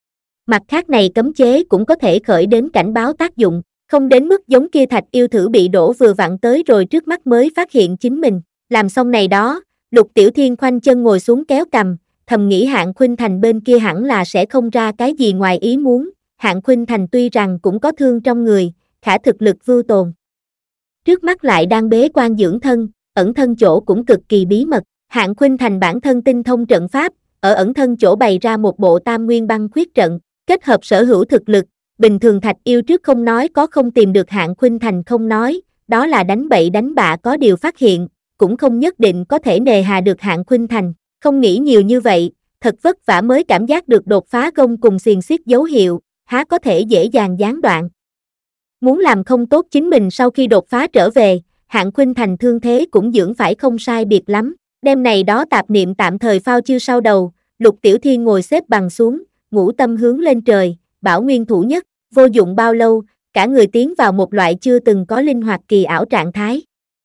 S1: Mặt khác này cấm chế cũng có thể khởi đến cảnh báo tác dụng, không đến mức giống kia thạch yêu thử bị đổ vừa vặn tới rồi trước mắt mới phát hiện chính mình. Làm xong này đó, Lục Tiểu Thiên khoanh chân ngồi xuống kéo cằm, thầm nghĩ Hạng Khuynh Thành bên kia hẳn là sẽ không ra cái gì ngoài ý muốn. Hạng Khuynh Thành tuy rằng cũng có thương trong người, khả thực lực vưu tồn. Trước mắt lại đang bế quan dưỡng thân, ẩn thân chỗ cũng cực kỳ bí mật. Hạng Khuynh Thành bản thân tinh thông trận pháp, ở ẩn thân chỗ bày ra một bộ tam nguyên băng khuyết trận, kết hợp sở hữu thực lực, bình thường thạch yêu trước không nói có không tìm được Hạng Khuynh Thành không nói, đó là đánh bậy đánh bạ có điều phát hiện, cũng không nhất định có thể nề hà được Hạng Khuynh Thành, không nghĩ nhiều như vậy, thật vất vả mới cảm giác được đột phá gông cùng xiềng xiết dấu hiệu, há có thể dễ dàng gián đoạn. Muốn làm không tốt chính mình sau khi đột phá trở về, Hạng Khuynh Thành thương thế cũng dưỡng phải không sai biệt lắm. Đêm này đó tạp niệm tạm thời phao chiêu sau đầu, Lục Tiểu Thiên ngồi xếp bằng xuống, ngũ tâm hướng lên trời, bảo nguyên thủ nhất, vô dụng bao lâu, cả người tiến vào một loại chưa từng có linh hoạt kỳ ảo trạng thái.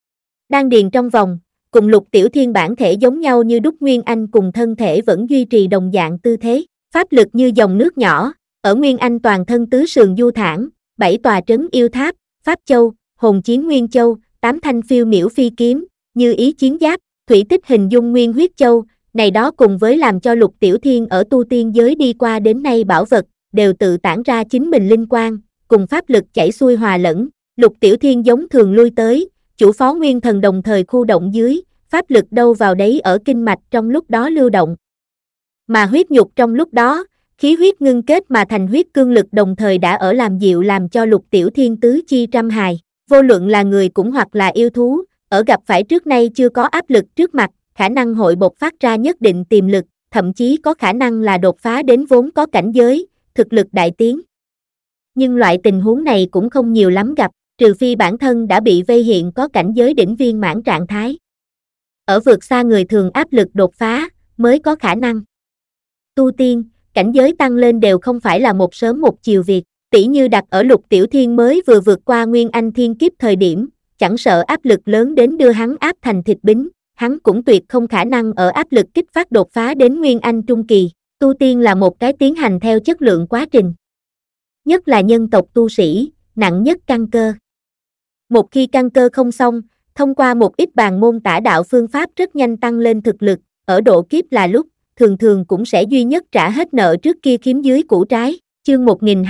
S1: Đan điền trong vòng, cùng Lục Tiểu Thiên bản thể giống nhau như đúc Nguyên Anh cùng thân thể vẫn duy trì đồng dạng tư thế, pháp lực như dòng nước nhỏ, ở Nguyên Anh toàn thân tứ sườn du thản, 7 tòa trấn yêu tháp, Pháp Châu, Hồn Chiến Nguyên Châu, 8 thanh phiêu miểu phi kiếm, như ý chiến giáp, thủy tích hình dung nguyên huyết châu, này đó cùng với làm cho Lục Tiểu Thiên ở tu tiên giới đi qua đến nay bảo vật, đều tự tản ra chính mình linh quang, cùng pháp lực chảy xuôi hòa lẫn. Lục Tiểu Thiên giống thường lui tới, chủ phó nguyên thần đồng thời khu động dưới, pháp lực đâu vào đấy ở kinh mạch trong lúc đó lưu động. Mà huyết nhục trong lúc đó, khí huyết ngưng kết mà thành huyết cương lực đồng thời đã ở làm dịu làm cho Lục Tiểu Thiên tứ chi trăm hài. Vô luận là người cũng hoặc là yêu thú, ở gặp phải trước nay chưa có áp lực trước mặt, khả năng hội bộc phát ra nhất định tiềm lực, thậm chí có khả năng là đột phá đến vốn có cảnh giới, thực lực đại tiến. Nhưng loại tình huống này cũng không nhiều lắm gặp, trừ phi bản thân đã bị vây hiện có cảnh giới đỉnh viên mãn trạng thái. Ở vượt xa người thường áp lực đột phá, mới có khả năng. Tu tiên, cảnh giới tăng lên đều không phải là một sớm một chiều việc, tỉ như đặt ở Lục Tiểu Thiên mới vừa vượt qua Nguyên Anh thiên kiếp thời điểm, chẳng sợ áp lực lớn đến đưa hắn áp thành thịt bính, hắn cũng tuyệt không khả năng ở áp lực kích phát đột phá đến Nguyên Anh trung kỳ. Tu tiên là một cái tiến hành theo chất lượng quá trình. Nhất là nhân tộc tu sĩ, nặng nhất căn cơ. Một khi căn cơ không xong, thông qua một ít bàn môn tả đạo phương pháp rất nhanh tăng lên thực lực, ở độ kiếp là lúc, thường thường cũng sẽ duy nhất trả hết nợ trước kia khiếm dưới củ trái. Chương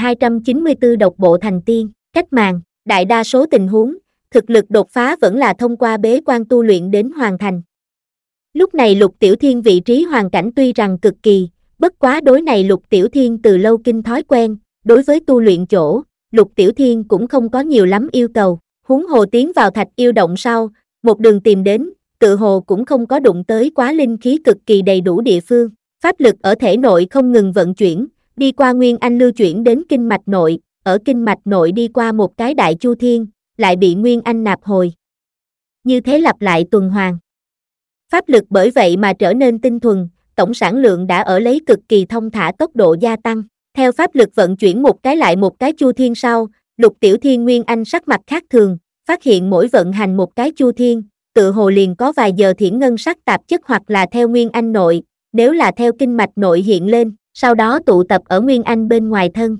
S1: 1294 độc bộ thành tiên, cách màng, đại đa số tình huống, thực lực đột phá vẫn là thông qua bế quan tu luyện đến hoàn thành. Lúc này Lục Tiểu Thiên vị trí hoàn cảnh tuy rằng cực kỳ, bất quá đối này Lục Tiểu Thiên từ lâu kinh thói quen, đối với tu luyện chỗ, Lục Tiểu Thiên cũng không có nhiều lắm yêu cầu, huống hồ tiến vào Thạch Yêu Động sau, một đường tìm đến, tự hồ cũng không có đụng tới quá linh khí cực kỳ đầy đủ địa phương, pháp lực ở thể nội không ngừng vận chuyển, đi qua Nguyên Anh lưu chuyển đến kinh mạch nội, ở kinh mạch nội đi qua một cái đại chu thiên, lại bị Nguyên Anh nạp hồi. Như thế lặp lại tuần hoàn. Pháp lực bởi vậy mà trở nên tinh thuần, tổng sản lượng đã ở lấy cực kỳ thông thả tốc độ gia tăng. Theo pháp lực vận chuyển một cái lại một cái chu thiên sau, Lục Tiểu Thiên Nguyên Anh sắc mặt khác thường, phát hiện mỗi vận hành một cái chu thiên, tự hồ liền có vài giờ thiển ngân sắc tạp chất hoặc là theo Nguyên Anh nội, nếu là theo kinh mạch nội hiện lên, sau đó tụ tập ở Nguyên Anh bên ngoài thân.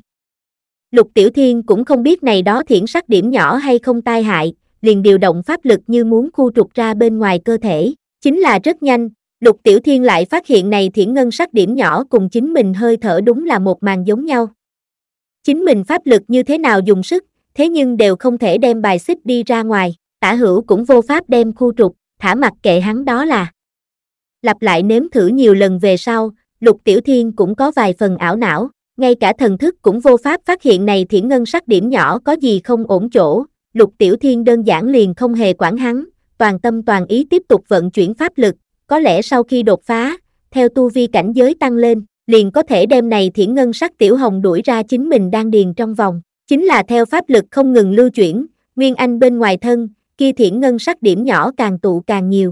S1: Lục Tiểu Thiên cũng không biết này đó thiển sắc điểm nhỏ hay không tai hại, liền điều động pháp lực như muốn khu trục ra bên ngoài cơ thể. Chính là rất nhanh, Lục Tiểu Thiên lại phát hiện này thiển ngân sắc điểm nhỏ cùng chính mình hơi thở đúng là một màn giống nhau. Chính mình pháp lực như thế nào dùng sức, thế nhưng đều không thể đem bài xích đi ra ngoài, tả hữu cũng vô pháp đem khu trục, thả mặc kệ hắn đó là. Lặp lại nếm thử nhiều lần về sau, Lục Tiểu Thiên cũng có vài phần ảo não, ngay cả thần thức cũng vô pháp phát hiện này thiển ngân sắc điểm nhỏ có gì không ổn chỗ, Lục Tiểu Thiên đơn giản liền không hề quản hắn, toàn tâm toàn ý tiếp tục vận chuyển pháp lực, có lẽ sau khi đột phá, theo tu vi cảnh giới tăng lên, liền có thể đem này thiển ngân sắc tiểu hồng đuổi ra chính mình đang điền trong vòng, chính là theo pháp lực không ngừng lưu chuyển, Nguyên Anh bên ngoài thân, kia thiển ngân sắc điểm nhỏ càng tụ càng nhiều.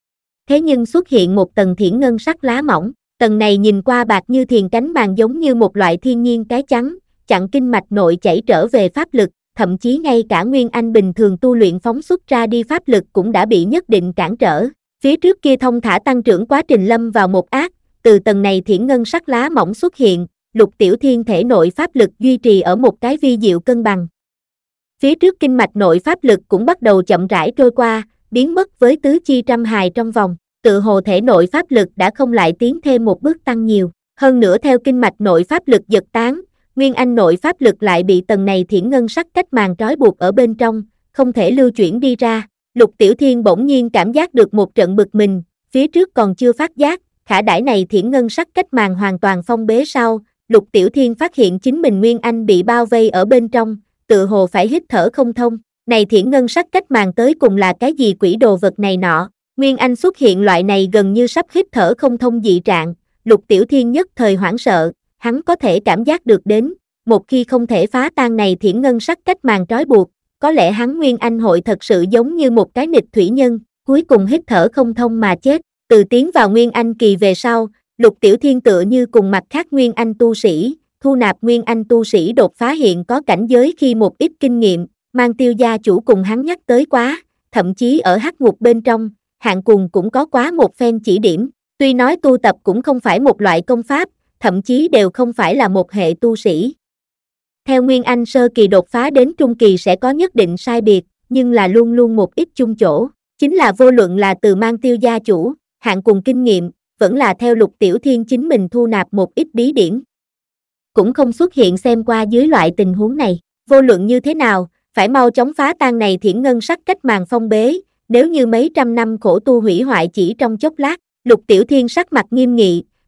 S1: Thế nhưng xuất hiện một tầng thiển ngân sắc lá mỏng, tầng này nhìn qua bạc như thiền cánh màng giống như một loại thiên nhiên cái trắng, chặn kinh mạch nội chảy trở về pháp lực, thậm chí ngay cả Nguyên Anh bình thường tu luyện phóng xuất ra đi pháp lực cũng đã bị nhất định cản trở. Phía trước kia thông thả tăng trưởng quá trình lâm vào một ác, từ tầng này thiển ngân sắc lá mỏng xuất hiện, Lục Tiểu Thiên thể nội pháp lực duy trì ở một cái vi diệu cân bằng. Phía trước kinh mạch nội pháp lực cũng bắt đầu chậm rãi trôi qua, biến mất với tứ chi trăm hài trong vòng, tự hồ thể nội pháp lực đã không lại tiến thêm một bước tăng nhiều. Hơn nữa theo kinh mạch nội pháp lực giật tán, Nguyên Anh nội pháp lực lại bị tầng này thiển ngân sắc cách màng trói buộc ở bên trong, không thể lưu chuyển đi ra. Lục Tiểu Thiên bỗng nhiên cảm giác được một trận bực mình, phía trước còn chưa phát giác, khả đãi này thiển ngân sắc cách màng hoàn toàn phong bế sau, Lục Tiểu Thiên phát hiện chính mình Nguyên Anh bị bao vây ở bên trong, tự hồ phải hít thở không thông. Này thiển ngân sắc cách màng tới cùng là cái gì quỷ đồ vật này nọ, Nguyên Anh xuất hiện loại này gần như sắp hít thở không thông dị trạng, Lục Tiểu Thiên nhất thời hoảng sợ, hắn có thể cảm giác được đến, một khi không thể phá tan này thiển ngân sắc cách màng trói buộc, có lẽ hắn Nguyên Anh hội thật sự giống như một cái nghịch thủy nhân, cuối cùng hít thở không thông mà chết. Từ tiến vào Nguyên Anh kỳ về sau, Lục Tiểu Thiên tựa như cùng mặt khác Nguyên Anh tu sĩ, thu nạp Nguyên Anh tu sĩ đột phá hiện có cảnh giới khi một ít kinh nghiệm, Mang Tiêu gia chủ cùng hắn nhắc tới quá, thậm chí ở hắc ngục bên trong, Hạng Cùng cũng có quá một phen chỉ điểm, tuy nói tu tập cũng không phải một loại công pháp, thậm chí đều không phải là một hệ tu sĩ. Theo Nguyên Anh sơ kỳ đột phá đến trung kỳ sẽ có nhất định sai biệt, nhưng là luôn luôn một ít chung chỗ, chính là vô luận là từ Mang Tiêu gia chủ, Hạng Cùng kinh nghiệm, vẫn là theo Lục Tiểu Thiên chính mình thu nạp một ít bí điển. Cũng không xuất hiện xem qua dưới loại tình huống này, vô luận như thế nào, phải mau chóng phá tan này thiển ngân sắc cách màng phong bế, nếu như mấy trăm năm khổ tu hủy hoại chỉ trong chốc lát. Lục Tiểu Thiên sắc mặt nghiêm nghị,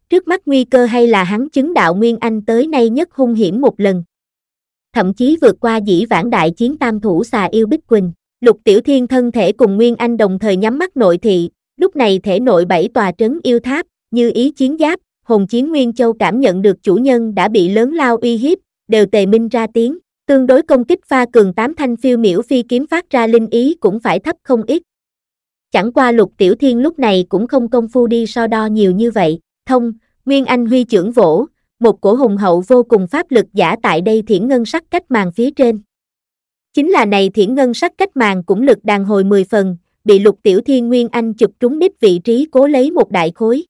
S1: Trước mắt nguy cơ hay là hắn chứng đạo Nguyên Anh tới nay nhất hung hiểm một lần. Thậm chí vượt qua dĩ vãng đại chiến tam thủ xà yêu Bích Quỳnh. Lục Tiểu Thiên thân thể cùng Nguyên Anh đồng thời nhắm mắt nội thị, lúc này thể nội 7 tòa trấn yêu tháp, như ý chiến giáp, hồn chiến Nguyên Châu cảm nhận được chủ nhân đã bị lớn lao uy hiếp, đều tề minh ra tiếng, tương đối công kích pha cường 8 thanh phiêu miểu phi kiếm phát ra linh ý cũng phải thấp không ít. Chẳng qua Lục Tiểu Thiên lúc này cũng không công phu đi so đo nhiều như vậy, Nguyên Anh huy chưởng vỗ, một cổ hùng hậu vô cùng pháp lực giả tại đây thiển ngân sắc cách màn phía trên. Chính là này thiển ngân sắc cách màn cũng lực đàn hồi 10 phần, bị Lục Tiểu Thiên Nguyên Anh chụp trúng đích vị trí cố lấy một đại khối.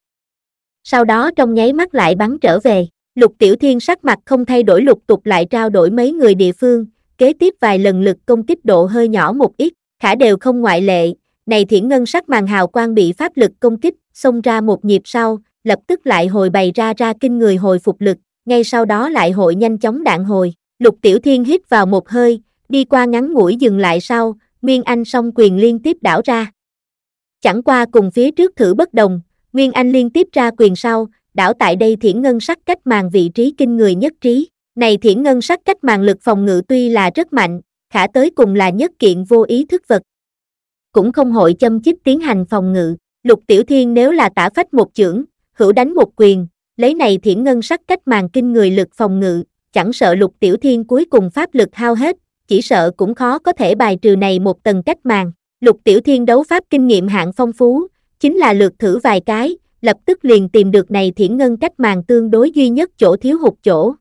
S1: Sau đó trong nháy mắt lại bắn trở về, Lục Tiểu Thiên sắc mặt không thay đổi lục tục lại trao đổi mấy người địa phương, kế tiếp vài lần lực công kích độ hơi nhỏ một ít, khả đều không ngoại lệ, này thiển ngân sắc màn hào quang bị pháp lực công kích, xông ra một nhịp sau, lập tức lại hồi bày ra kinh người hồi phục lực, ngay sau đó lại hội nhanh chóng đạn hồi, Lục Tiểu Thiên hít vào một hơi, đi qua ngắn ngủi dừng lại sau, Nguyên Anh song quyền liên tiếp đảo ra. Chẳng qua cùng phía trước thử bất đồng, Nguyên Anh liên tiếp ra quyền sau, đảo tại đây thiển ngân sắc cách màn vị trí kinh người nhất trí. Này thiển ngân sắc cách màn lực phòng ngự tuy là rất mạnh, khả tới cùng là nhất kiện vô ý thức vật. Cũng không hội châm chích tiến hành phòng ngự, Lục Tiểu Thiên nếu là tả phách một chưởng, hữu đánh một quyền, lấy này thiển ngân sắc cách màn kinh người lực phòng ngự, chẳng sợ Lục Tiểu Thiên cuối cùng pháp lực hao hết, chỉ sợ cũng khó có thể bài trừ này một tầng cách màn. Lục Tiểu Thiên đấu pháp kinh nghiệm hạng phong phú, chính là lượt thử vài cái, lập tức liền tìm được này thiển ngân cách màn tương đối duy nhất chỗ thiếu hụt chỗ.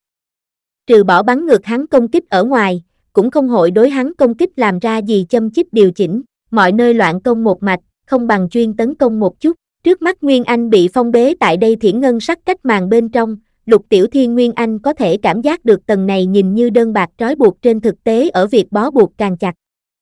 S1: Trừ bỏ bắn ngược hắn công kích ở ngoài, cũng không hội đối hắn công kích làm ra gì châm chích điều chỉnh, mọi nơi loạn công một mạch, không bằng chuyên tấn công một chút. Trước mắt Nguyên Anh bị phong bế tại đây thiển ngân sắc cách màn bên trong, Lục Tiểu Thiên Nguyên Anh có thể cảm giác được tầng này nhìn như đơn bạc trói buộc trên thực tế ở việc bó buộc càng chặt.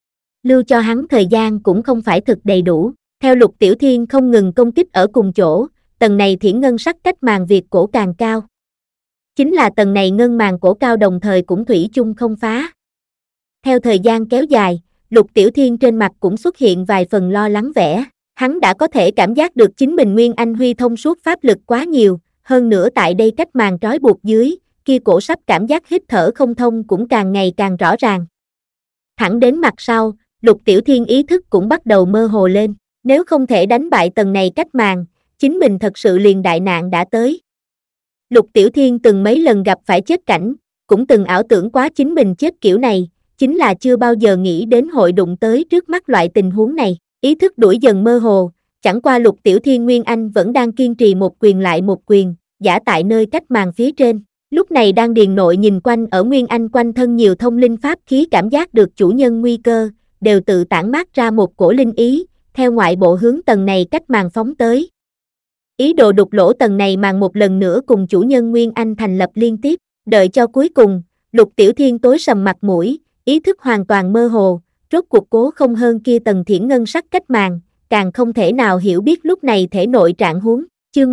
S1: Lưu cho hắn thời gian cũng không phải thực đầy đủ, theo Lục Tiểu Thiên không ngừng công kích ở cùng chỗ, tầng này thiển ngân sắc cách màn Việt cổ càng cao. Chính là tầng này ngân màn cổ cao đồng thời cũng thủy chung không phá. Theo thời gian kéo dài, Lục Tiểu Thiên trên mặt cũng xuất hiện vài phần lo lắng vẻ, hắn đã có thể cảm giác được chính mình Nguyên Anh huy thông suốt pháp lực quá nhiều, hơn nữa tại đây cách màn trói buộc dưới, kia cổ sắp cảm giác hít thở không thông cũng càng ngày càng rõ ràng. Thẳng đến mặt sau, Lục Tiểu Thiên ý thức cũng bắt đầu mơ hồ lên, nếu không thể đánh bại tầng này cách màn, chính mình thật sự liền đại nạn đã tới. Lục Tiểu Thiên từng mấy lần gặp phải chết cảnh, cũng từng ảo tưởng quá chính mình chết kiểu này, chính là chưa bao giờ nghĩ đến hội đụng tới trước mắt loại tình huống này, ý thức đuổi dần mơ hồ, chẳng qua Lục Tiểu Thiên Nguyên Anh vẫn đang kiên trì một quyền lại một quyền, giả tại nơi cách màn phía trên, lúc này đang điền nội nhìn quanh ở Nguyên Anh quanh thân nhiều thông linh pháp khí cảm giác được chủ nhân nguy cơ, đều tự tản mát ra một cổ linh ý, theo ngoại bộ hướng tầng này cách màn phóng tới. Ý đồ đục lỗ tầng này màn một lần nữa cùng chủ nhân Nguyên Anh thành lập liên tiếp, đợi cho cuối cùng, Lục Tiểu Thiên tối sầm mặt mũi, ý thức hoàn toàn mơ hồ, rốt cuộc cố không hơn kia tầng thiển ngân sắc cách màn, càng không thể nào hiểu biết lúc này thể nội trạng huống. Chương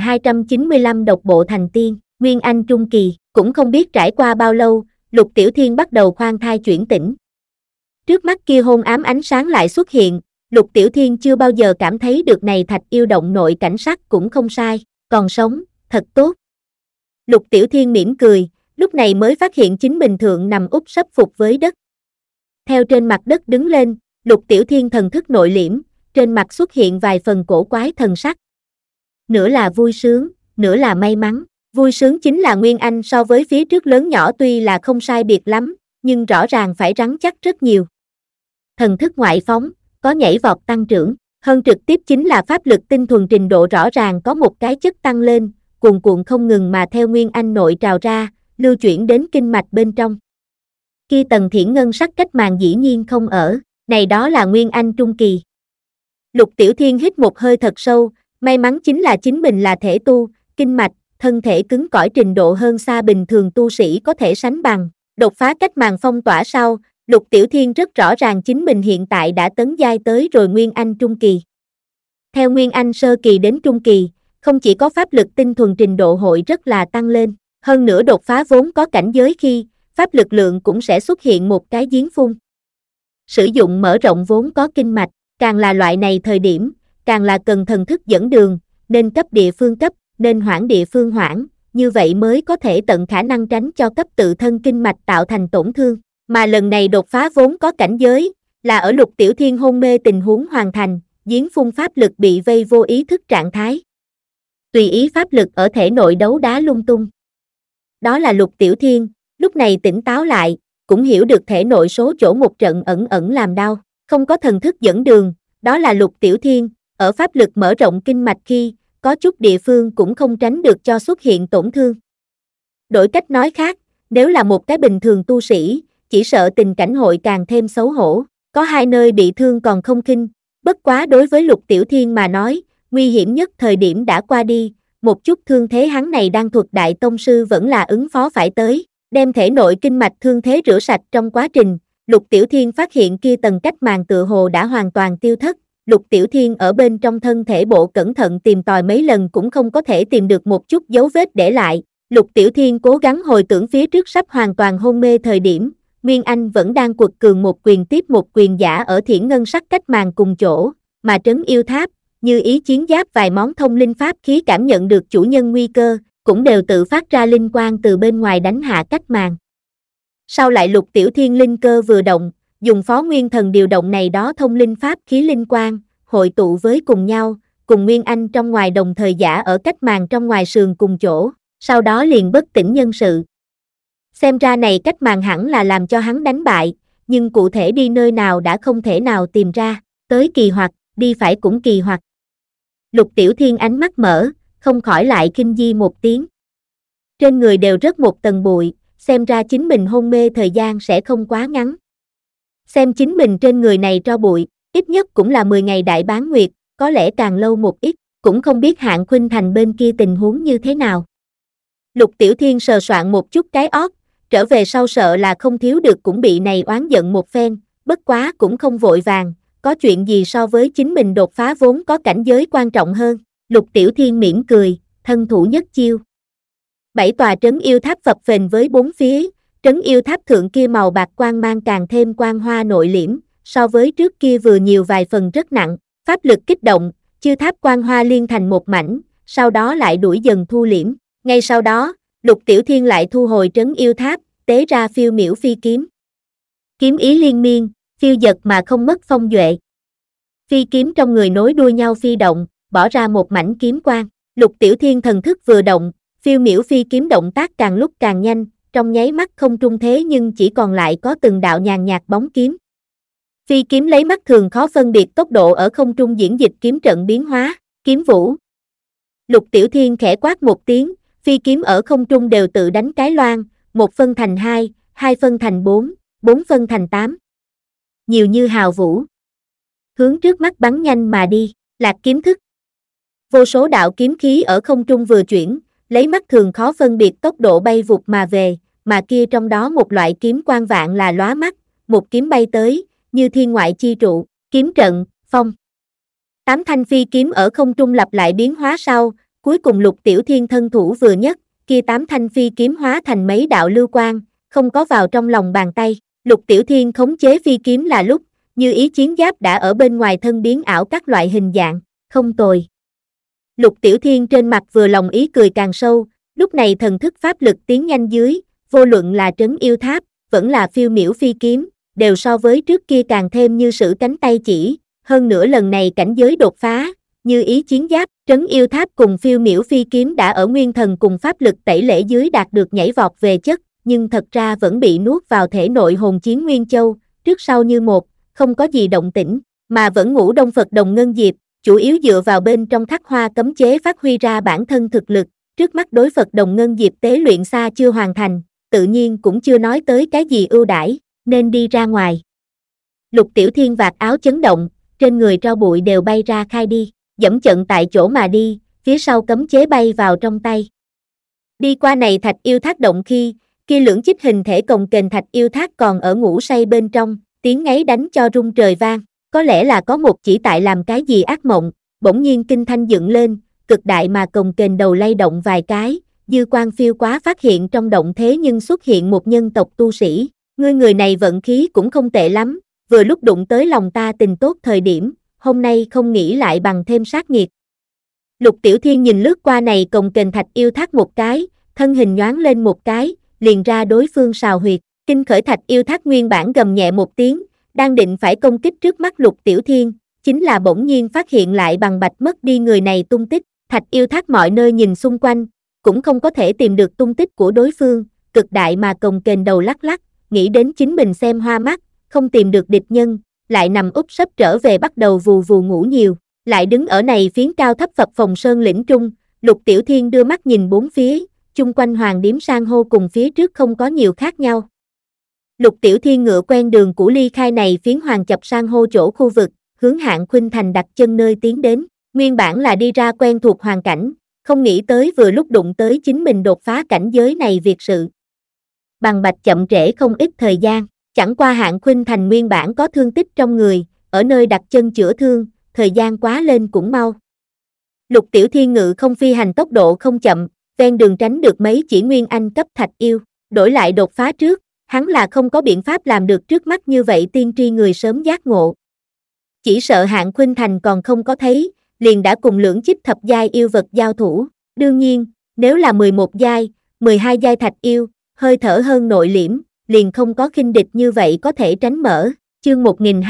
S1: 1295 độc bộ thành tiên, Nguyên Anh trung kỳ, cũng không biết trải qua bao lâu, Lục Tiểu Thiên bắt đầu khoan thai chuyển tỉnh. Trước mắt kia hôn ám ánh sáng lại xuất hiện, Lục Tiểu Thiên chưa bao giờ cảm thấy được này thạch yêu động nội cảnh sắc cũng không sai, còn sống, thật tốt. Lục Tiểu Thiên mỉm cười, lúc này mới phát hiện chính mình thượng nằm úp sấp phục với đất. Theo trên mặt đất đứng lên, Lục Tiểu Thiên thần thức nội liễm, trên mặt xuất hiện vài phần cổ quái thần sắc. Nửa là vui sướng, nửa là may mắn. Vui sướng chính là Nguyên Anh so với phía trước lớn nhỏ tuy là không sai biệt lắm, nhưng rõ ràng phải rắn chắc rất nhiều. Thần thức ngoại phóng, có nhảy vọt tăng trưởng, hơn trực tiếp chính là pháp lực tinh thuần trình độ rõ ràng có một cái chất tăng lên, cuồn cuộn không ngừng mà theo Nguyên Anh nội trào ra, lưu chuyển đến kinh mạch bên trong. Kia tầng thiển ngân sắc cách màn dĩ nhiên không ở, này đó là Nguyên Anh trung kỳ. Lục Tiểu Thiên hít một hơi thật sâu, may mắn chính là chính mình là thể tu, kinh mạch, thân thể cứng cỏi trình độ hơn xa bình thường tu sĩ có thể sánh bằng. Đột phá cách màn phong tỏa sau, Lục Tiểu Thiên rất rõ ràng chính mình hiện tại đã tấn giai tới rồi Nguyên Anh trung kỳ. Theo Nguyên Anh sơ kỳ đến trung kỳ, không chỉ có pháp lực tinh thuần trình độ hội rất là tăng lên, hơn nữa đột phá vốn có cảnh giới khi, pháp lực lượng cũng sẽ xuất hiện một cái giếng phun. Sử dụng mở rộng vốn có kinh mạch, càng là loại này thời điểm, càng là cần thần thức dẫn đường, nên cấp địa phương cấp, nên hoãn địa phương hoãn, như vậy mới có thể tận khả năng tránh cho cấp tự thân kinh mạch tạo thành tổn thương. Mà lần này đột phá vốn có cảnh giới, là ở Lục Tiểu Thiên hôn mê tình huống hoàn thành, giếng phun pháp lực bị vây vô ý thức trạng thái. Tùy ý pháp lực ở thể nội đấu đá lung tung. Đó là Lục Tiểu Thiên, lúc này tỉnh táo lại, cũng hiểu được thể nội số chỗ một trận ẩn ẩn làm đau, không có thần thức dẫn đường, đó là Lục Tiểu Thiên, ở pháp lực mở rộng kinh mạch khi, có chút địa phương cũng không tránh được cho xuất hiện tổn thương. Đổi cách nói khác, nếu là một cái bình thường tu sĩ, chỉ sợ tình cảnh hội càng thêm xấu hổ, có hai nơi bị thương còn không khinh, bất quá đối với Lục Tiểu Thiên mà nói, nguy hiểm nhất thời điểm đã qua đi, một chút thương thế hắn này đang thuật đại tông sư vẫn là ứng phó phải tới, đem thể nội kinh mạch thương thế rửa sạch trong quá trình, Lục Tiểu Thiên phát hiện kia tầng cách màng tựa hồ đã hoàn toàn tiêu thất, Lục Tiểu Thiên ở bên trong thân thể bộ cẩn thận tìm tòi mấy lần cũng không có thể tìm được một chút dấu vết để lại, Lục Tiểu Thiên cố gắng hồi tưởng phía trước sắp hoàn toàn hôn mê thời điểm, Nguyên Anh vẫn đang quật cường một quyền tiếp một quyền giả ở thiển ngân sắc cách màng cùng chỗ, mà trấn yêu tháp, như ý chiến giáp vài món thông linh pháp khí cảm nhận được chủ nhân nguy cơ, cũng đều tự phát ra linh quang từ bên ngoài đánh hạ cách màng. Sau lại Lục Tiểu Thiên linh cơ vừa động, dùng Phó Nguyên Thần điều động này đó thông linh pháp khí linh quang, hội tụ với cùng nhau, cùng Nguyên Anh trong ngoài đồng thời giả ở cách màng trong ngoài sườn cùng chỗ, sau đó liền bất tỉnh nhân sự. Xem ra này cách màng hẳn là làm cho hắn đánh bại, nhưng cụ thể đi nơi nào đã không thể nào tìm ra, tới kỳ hoặc, đi phải cũng kỳ hoặc. Lục Tiểu Thiên ánh mắt mở, không khỏi lại kinh di một tiếng. Trên người đều rớt một tầng bụi, xem ra chính mình hôn mê thời gian sẽ không quá ngắn. Xem chính mình trên người này tro bụi, ít nhất cũng là 10 ngày đại bán nguyệt, có lẽ càng lâu một ít, cũng không biết Hạng Khuynh Thành bên kia tình huống như thế nào. Lục Tiểu Thiên sờ soạn một chút cái ót, trở về sau sợ là không thiếu được cũng bị này oán giận một phen, bất quá cũng không vội vàng, có chuyện gì so với chính mình đột phá vốn có cảnh giới quan trọng hơn. Lục Tiểu Thiên mỉm cười, thân thủ nhất chiêu. 7 tòa trấn yêu tháp phập phềnh với bốn phía, trấn yêu tháp thượng kia màu bạc quang mang càng thêm quang hoa nội liễm, so với trước kia vừa nhiều vài phần rất nặng, pháp lực kích động, chư tháp quang hoa liên thành một mảnh, sau đó lại đuổi dần thu liễm. Ngay sau đó, Lục Tiểu Thiên lại thu hồi trấn yêu tháp, tế ra phiêu miểu phi kiếm. Kiếm ý liên miên, phiêu dật mà không mất phong duệ. Phi kiếm trong người nối đuôi nhau phi động, bỏ ra một mảnh kiếm quang. Lục Tiểu Thiên thần thức vừa động, phiêu miểu phi kiếm động tác càng lúc càng nhanh, trong nháy mắt không trung thế nhưng chỉ còn lại có từng đạo nhàn nhạt bóng kiếm. Phi kiếm lấy mắt thường khó phân biệt tốc độ ở không trung diễn dịch kiếm trận biến hóa, kiếm vũ. Lục Tiểu Thiên khẽ quát một tiếng, phi kiếm ở không trung đều tự đánh cái loan, 1 phân thành 2, 2 phân thành 4, 4 phân thành 8. Nhiều như hào vũ. Hướng trước mắt bắn nhanh mà đi, lạc kiếm thức. Vô số đạo kiếm khí ở không trung vừa chuyển, lấy mắt thường khó phân biệt tốc độ bay vụt mà về, mà kia trong đó một loại kiếm quang vạn là lóa mắt, một kiếm bay tới, như thiên ngoại chi trụ, kiếm trận, phong. 8 thanh phi kiếm ở không trung lặp lại biến hóa sau, cuối cùng Lục Tiểu Thiên thân thủ vừa nhất, kia 8 thanh phi kiếm hóa thành mấy đạo lưu quang, không có vào trong lòng bàn tay. Lục Tiểu Thiên khống chế phi kiếm là lúc, như ý chiến giáp đã ở bên ngoài thân biến ảo các loại hình dạng, không tồi. Lục Tiểu Thiên trên mặt vừa lòng ý cười càng sâu, lúc này thần thức pháp lực tiến nhanh dưới, vô luận là trấn yêu tháp, vẫn là phiêu miểu phi kiếm, đều so với trước kia càng thêm như sử cánh tay chỉ, hơn nữa lần này cảnh giới đột phá, như ý chiến giáp, trấn yêu tháp cùng phiêu miểu phi kiếm đã ở nguyên thần cùng pháp lực tẩy lễ dưới đạt được nhảy vọt về chất, nhưng thật ra vẫn bị nuốt vào thể nội hồn chiến Nguyên Châu, trước sau như một, không có gì động tĩnh, mà vẫn ngũ đông Phật đồng ngân diệp, chủ yếu dựa vào bên trong khắc hoa cấm chế phát huy ra bản thân thực lực, trước mắt đối Phật đồng ngân diệp tế luyện xa chưa hoàn thành, tự nhiên cũng chưa nói tới cái gì ưu đãi, nên đi ra ngoài. Lục Tiểu Thiên vạt áo chấn động, trên người tro bụi đều bay ra khai đi, dẫm chận tại chỗ mà đi, phía sau cấm chế bay vào trong tay. Đi qua này thạch yêu thác động khi, kia lưỡng chích hình thể cồng kềnh thạch yêu thác còn ở ngủ say bên trong, tiếng ngáy đánh cho rung trời vang, có lẽ là có một chỉ tại làm cái gì ác mộng, bỗng nhiên kinh thanh dựng lên, cực đại mà cồng kềnh đầu lay động vài cái, dư quang phiêu quá phát hiện trong động thế nhưng xuất hiện một nhân tộc tu sĩ, người này vận khí cũng không tệ lắm, vừa lúc đụng tới lòng ta tình tốt thời điểm, hôm nay không nghĩ lại bằng thêm sát nghiệt. Lục Tiểu Thiên nhìn lướt qua này cồng kềnh thạch yêu thác một cái, thân hình nhoáng lên một cái, liền ra đối phương sào huyệt. Kinh khởi thạch yêu thác nguyên bản gầm nhẹ một tiếng, đang định phải công kích trước mắt Lục Tiểu Thiên, chính là bỗng nhiên phát hiện lại bằng bạch mất đi người này tung tích. Thạch yêu thác mọi nơi nhìn xung quanh, cũng không có thể tìm được tung tích của đối phương, cực đại mà cồng kềnh đầu lắc lắc, nghĩ đến chính mình xem hoa mắt, không tìm được địch nhân, lại nằm úp sấp trở về bắt đầu vù vù ngủ nhiều. Lại đứng ở này phiến cao thấp phập phồng sơn lĩnh trung, Lục Tiểu Thiên đưa mắt nhìn bốn phía, chung quanh hoàng điếm san hô cùng phía trước không có nhiều khác nhau. Lục Tiểu Thiên ngựa quen đường cũ ly khai này phiến hoàng chập san hô chỗ khu vực, hướng Hạng Khuynh Thành đặt chân nơi tiến đến, nguyên bản là đi ra quen thuộc hoàn cảnh, không nghĩ tới vừa lúc đụng tới chính mình đột phá cảnh giới này việc sự. Bằng bạch chậm trễ không ít thời gian, chẳng qua Hạng Khuynh Thành nguyên bản có thương tích trong người, ở nơi đặt chân chữa thương, thời gian quá lên cũng mau. Lục Tiểu Thiên ngự không phi hành tốc độ không chậm, ven đường tránh được mấy chỉ nguyên anh cấp thạch yêu, đổi lại đột phá trước, hắn là không có biện pháp làm được trước mắt như vậy tiên tri người sớm giác ngộ. Chỉ sợ Hạng Khuynh Thành còn không có thấy, liền đã cùng lưỡng chích thập giai yêu vật giao thủ, đương nhiên, nếu là 11 giai, 12 giai thạch yêu, hơi thở hơn nội liễm, liền không có khinh địch như vậy có thể tránh mở. Chương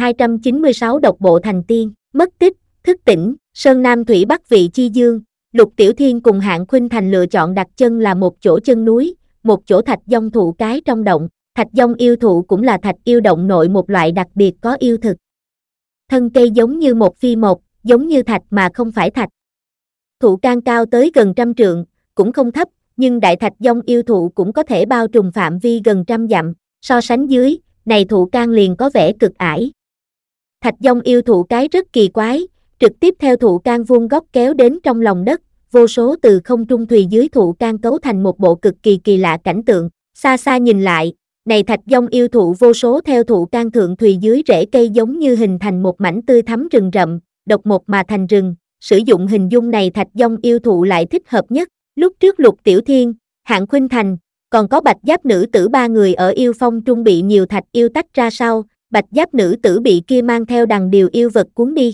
S1: 1296 độc bộ thành tiên, mất tích, thức tỉnh, Sơn Nam Thủy Bắc vị chi dương, Lục Tiểu Thiên cùng Hạng Khuynh Thành lựa chọn đặt chân là một chỗ chân núi, một chỗ thạch dông thụ cái trong động. Thạch dông yêu thụ cũng là thạch yêu động nội một loại đặc biệt có yêu thực. Thân cây giống như một phi một, giống như thạch mà không phải thạch. Thụ can cao tới gần 100 trượng, cũng không thấp, nhưng đại thạch dông yêu thụ cũng có thể bao trùm phạm vi gần 100 dặm, so sánh dưới, này thụ can liền có vẻ cực ải. Thạch dông yêu thụ cái rất kỳ quái, trực tiếp theo thụ can vuông góc kéo đến trong lòng đất, vô số từ không trung thùy dưới thụ can cấu thành một bộ cực kỳ kỳ lạ cảnh tượng. Xa xa nhìn lại, này thạch dông yêu thụ vô số theo thụ can thượng thùy dưới rễ cây giống như hình thành một mảnh tươi thắm rừng rậm, độc một mà thành rừng. Sử dụng hình dung này thạch dông yêu thụ lại thích hợp nhất. Lúc trước Lục Tiểu Thiên, Hạng Khuynh Thành, còn có bạch giáp nữ tử ba người ở yêu phong trung bị nhiều thạch yêu tách ra sau, bạch giáp nữ tử bị kia mang theo đằng điều yêu vật cuốn đi.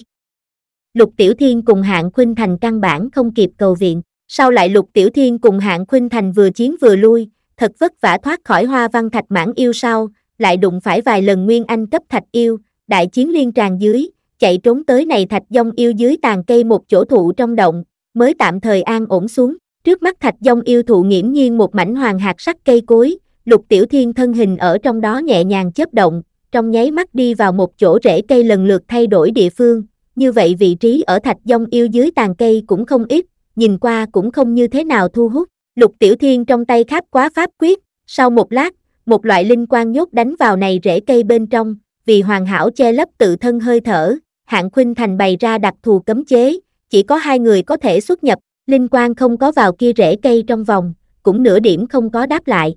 S1: Lục Tiểu Thiên cùng Hạng Khuynh Thành căn bản không kịp cầu viện, sau lại Lục Tiểu Thiên cùng Hạng Khuynh Thành vừa chiến vừa lui, thật vất vả thoát khỏi Hoa Văn Thạch mãng yêu sau, lại đụng phải vài lần nguyên anh cấp thạch yêu, đại chiến liên tràn dưới, chạy trốn tới này thạch dông yêu dưới tàn cây một chỗ thụ trong động, mới tạm thời an ổn xuống. Trước mắt thạch dông yêu thụ nghiễm nhiên một mảnh hoàng hạt sắc cây cối, Lục Tiểu Thiên thân hình ở trong đó nhẹ nhàng chớp động, trong nháy mắt đi vào một chỗ rễ cây lần lượt thay đổi địa phương, như vậy vị trí ở thạch dông yêu dưới tàn cây cũng không ít, nhìn qua cũng không như thế nào thu hút. Lục Tiểu Thiên trong tay kháp quá pháp quyết, sau một lát, một loại linh quang nhốt đánh vào này rễ cây bên trong, vì hoàn hảo che lấp tự thân hơi thở, Hạng Khuynh Thành bày ra đặc thù cấm chế, chỉ có 2 người có thể xuất nhập, linh quang không có vào kia rễ cây trong vòng, cũng nửa điểm không có đáp lại.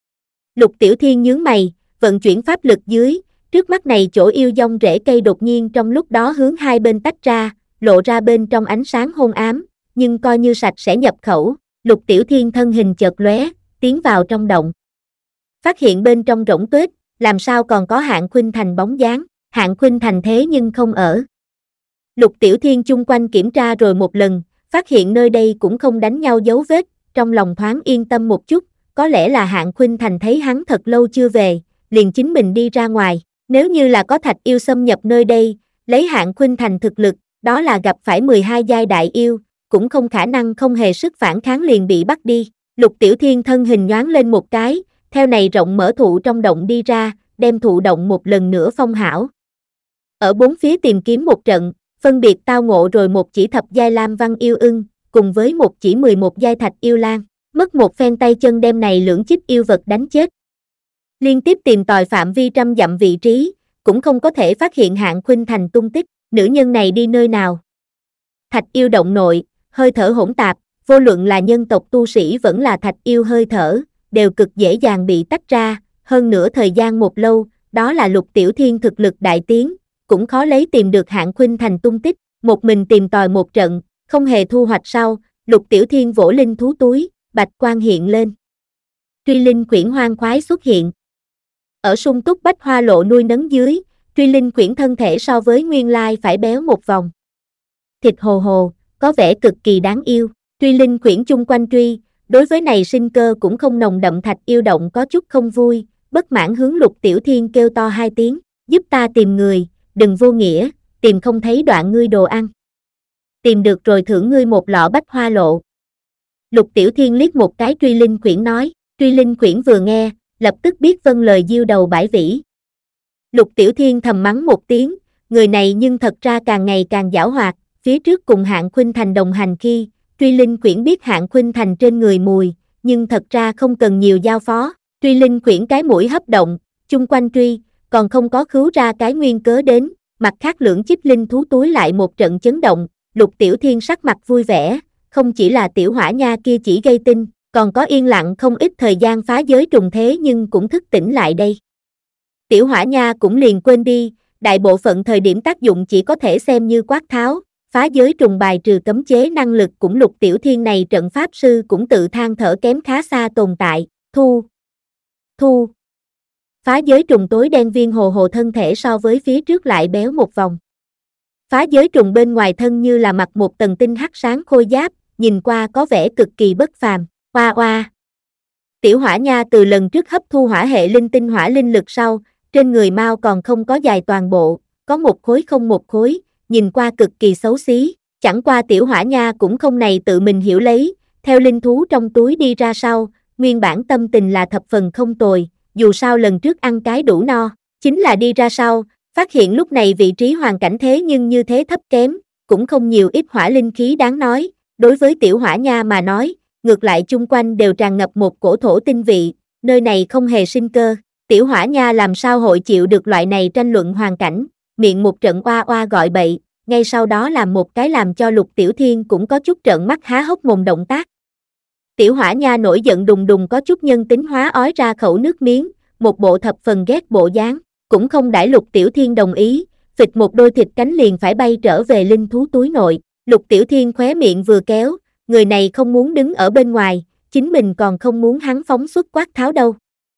S1: Lục Tiểu Thiên nhướng mày, vận chuyển pháp lực dưới, trước mắt này chỗ yêu dông rễ cây đột nhiên trong lúc đó hướng hai bên tách ra, lộ ra bên trong ánh sáng hôn ám, nhưng coi như sạch sẽ nhập khẩu. Lục Tiểu Thiên thân hình chợt lóe, tiến vào trong động. Phát hiện bên trong rỗng tuếch, làm sao còn có Hạng Khuynh Thành bóng dáng, Hạng Khuynh Thành thế nhưng không ở. Lục Tiểu Thiên chung quanh kiểm tra rồi một lần, phát hiện nơi đây cũng không đánh nhau dấu vết, trong lòng thoáng yên tâm một chút, có lẽ là Hạng Khuynh Thành thấy hắn thật lâu chưa về, liền chính mình đi ra ngoài, nếu như là có thạch yêu xâm nhập nơi đây, lấy Hạng Khuynh Thành thực lực, đó là gặp phải 12 giai đại yêu, cũng không khả năng không hề sức phản kháng liền bị bắt đi. Lục Tiểu Thiên thân hình nhoáng lên một cái, theo này rộng mở thụ trong động đi ra, đem thụ động một lần nữa phong hảo. Ở bốn phía tìm kiếm một trận, phân biệt tao ngộ rồi một chỉ thập giai lam văn yêu ưng, cùng với một chỉ 11 giai thạch yêu lang, mất một phen tay chân đem này lưỡng chích yêu vật đánh chết. Liên tiếp tìm tòi phạm vi 100 dặm vị trí, cũng không có thể phát hiện Hạng Khuynh Thành tung tích, nữ nhân này đi nơi nào. Thạch yêu động nội, hơi thở hỗn tạp, vô luận là nhân tộc tu sĩ vẫn là thạch yêu hơi thở, đều cực dễ dàng bị tách ra, hơn nữa thời gian một lâu, đó là Lục Tiểu Thiên thực lực đại tiến, cũng khó lấy tìm được Hạng Khuynh Thành tung tích, một mình tìm tòi một trận, không hề thu hoạch sau, Lục Tiểu Thiên vỗ linh thú túi, bạch quang hiện lên. Truy linh khuyển hoang khoái xuất hiện. Ở sung túc bách hoa lộ nuôi nấng dưới, truy linh khuyển thân thể so với nguyên lai phải béo một vòng. Thịt hồ hồ, có vẻ cực kỳ đáng yêu. Truy linh quyển chung quanh truy, đối với này sinh cơ cũng không nồng đậm thạch yêu động có chút không vui, bất mãn hướng Lục Tiểu Thiên kêu to hai tiếng, giúp ta tìm người, đừng vô nghĩa, tìm không thấy đoạn ngươi đồ ăn. Tìm được rồi thưởng ngươi một lọ bách hoa lộ. Lục Tiểu Thiên liếc một cái truy linh quyển nói, truy linh quyển vừa nghe, lập tức biết vâng lời diêu đầu bãi vĩ. Lục Tiểu Thiên thầm mắng một tiếng, người này nhưng thật ra càng ngày càng giảo hoạt, phía trước cùng Hạng Khuynh Thành đồng hành khi, truy linh quyển biết Hạng Khuynh Thành trên người mùi, nhưng thật ra không cần nhiều giao phó, truy linh quyển cái mũi hấp động, chung quanh truy, còn không có khứu ra cái nguyên cớ đến, mặt khác lưỡng chiếc linh thú túi lại một trận chấn động, Lục Tiểu Thiên sắc mặt vui vẻ, không chỉ là tiểu hỏa nha kia chỉ gây tinh, còn có yên lặng không ít thời gian phá giới trùng thế nhưng cũng thức tỉnh lại đây. Tiểu hỏa nha cũng liền quên đi, đại bộ phận thời điểm tác dụng chỉ có thể xem như quát tháo, phá giới trùng bài trừ cấm chế năng lực cũng Lục Tiểu Thiên này trận pháp sư cũng tự than thở kém khá xa tồn tại, thu. Phá giới trùng tối đen viên hồ hồ thân thể so với phía trước lại béo một vòng. Phá giới trùng bên ngoài thân như là mặc một tầng tinh hắc sáng khôi giáp, nhìn qua có vẻ cực kỳ bất phàm, oa oa. Tiểu hỏa nha từ lần trước hấp thu hỏa hệ linh tinh hỏa linh lực sau, trên người mau còn không có dài toàn bộ, có một khối không một khối, nhìn qua cực kỳ xấu xí, chẳng qua tiểu hỏa nha cũng không này tự mình hiểu lấy, theo linh thú trong túi đi ra sau, nguyên bản tâm tình là thập phần không tồi, dù sao lần trước ăn cái đủ no, chính là đi ra sau, phát hiện lúc này vị trí hoàn cảnh thế nhưng như thế thấp kém, cũng không nhiều ít hỏa linh khí đáng nói, đối với tiểu hỏa nha mà nói, ngược lại chung quanh đều tràn ngập một cổ thổ tinh vị, nơi này không hề sinh cơ, tiểu hỏa nha làm sao hội chịu được loại này tranh luận hoàn cảnh, miệng một trận oa oa gọi bậy, ngay sau đó làm một cái làm cho Lục Tiểu Thiên cũng có chút trợn mắt há hốc mồm động tác. Tiểu hỏa nha nổi giận đùng đùng có chút nhân tính hóa ói ra khẩu nước miếng, một bộ thập phần ghét bộ dáng, cũng không đãi Lục Tiểu Thiên đồng ý, phịch một đôi thịt cánh liền phải bay trở về linh thú túi nội, Lục Tiểu Thiên khóe miệng vừa kéo, người này không muốn đứng ở bên ngoài, chính mình còn không muốn hắn phóng xuất quát tháo đâu.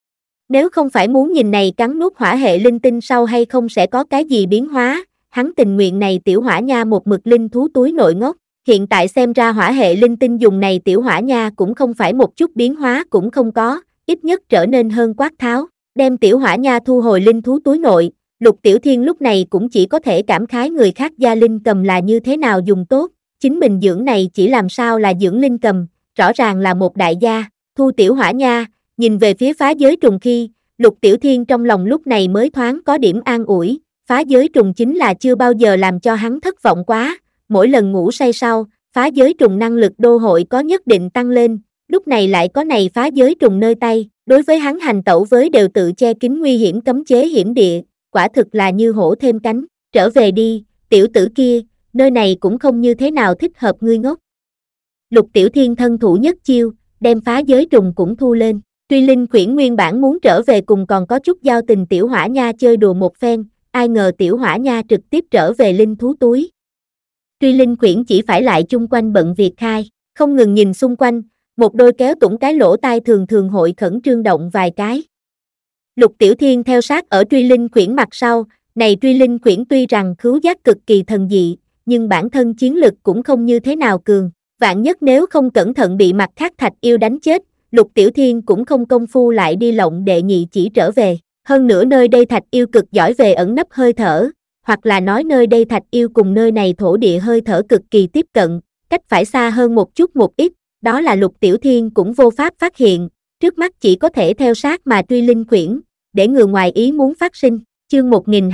S1: Nếu không phải muốn nhìn này cắn nuốt hỏa hệ linh tinh sau hay không sẽ có cái gì biến hóa, hắn tình nguyện này tiểu hỏa nha một mực linh thú túi nội ngốc, hiện tại xem ra hỏa hệ linh tinh dùng này tiểu hỏa nha cũng không phải một chút biến hóa cũng không có, ít nhất trở nên hơn quát tháo, đem tiểu hỏa nha thu hồi linh thú túi nội, Lục Tiểu Thiên lúc này cũng chỉ có thể cảm khái người khác gia linh cầm là như thế nào dùng tốt, chính mình dưỡng này chỉ làm sao là dưỡng linh cầm, rõ ràng là một đại gia, thu tiểu hỏa nha, nhìn về phía phá giới trùng khi, Lục Tiểu Thiên trong lòng lúc này mới thoáng có điểm an ủi, phá giới trùng chính là chưa bao giờ làm cho hắn thất vọng quá, mỗi lần ngủ say sau, phá giới trùng năng lực đô hội có nhất định tăng lên, lúc này lại có này phá giới trùng nơi tay, đối với hắn hành tẩu với đều tự che kín nguy hiểm cấm chế hiểm địa, quả thực là như hổ thêm cánh, trở về đi, tiểu tử kia, nơi này cũng không như thế nào thích hợp ngươi ngốc. Lục Tiểu Thiên thân thủ nhất chiêu, đem phá giới trùng cũng thu lên, truy linh quyển nguyên bản muốn trở về cùng còn có chút giao tình tiểu hỏa nha chơi đùa một phen, ai ngờ tiểu hỏa nha trực tiếp trở về linh thú túi. Truy linh quyển chỉ phải lại chung quanh bận việc khai, không ngừng nhìn xung quanh, một đôi kéo tủng cái lỗ tai thường thường hội khẩn trương động vài cái. Lục Tiểu Thiên theo sát ở truy linh quyển mặt sau, này truy linh quyển tuy rằng khứu giác cực kỳ thần dị, nhưng bản thân chiến lực cũng không như thế nào cường, vạn nhất nếu không cẩn thận bị mặt khác thạch yêu đánh chết, Lục Tiểu Thiên cũng không công phu lại đi lộng đệ nhị chỉ trở về, hơn nữa nơi đây thạch yêu cực giỏi về ẩn nấp hơi thở, hoặc là nói nơi đây thạch yêu cùng nơi này thổ địa hơi thở cực kỳ tiếp cận, cách phải xa hơn một chút một ít, đó là Lục Tiểu Thiên cũng vô pháp phát hiện, trước mắt chỉ có thể theo sát mà truy linh quyển, để ngừa ngoài ý muốn phát sinh, chương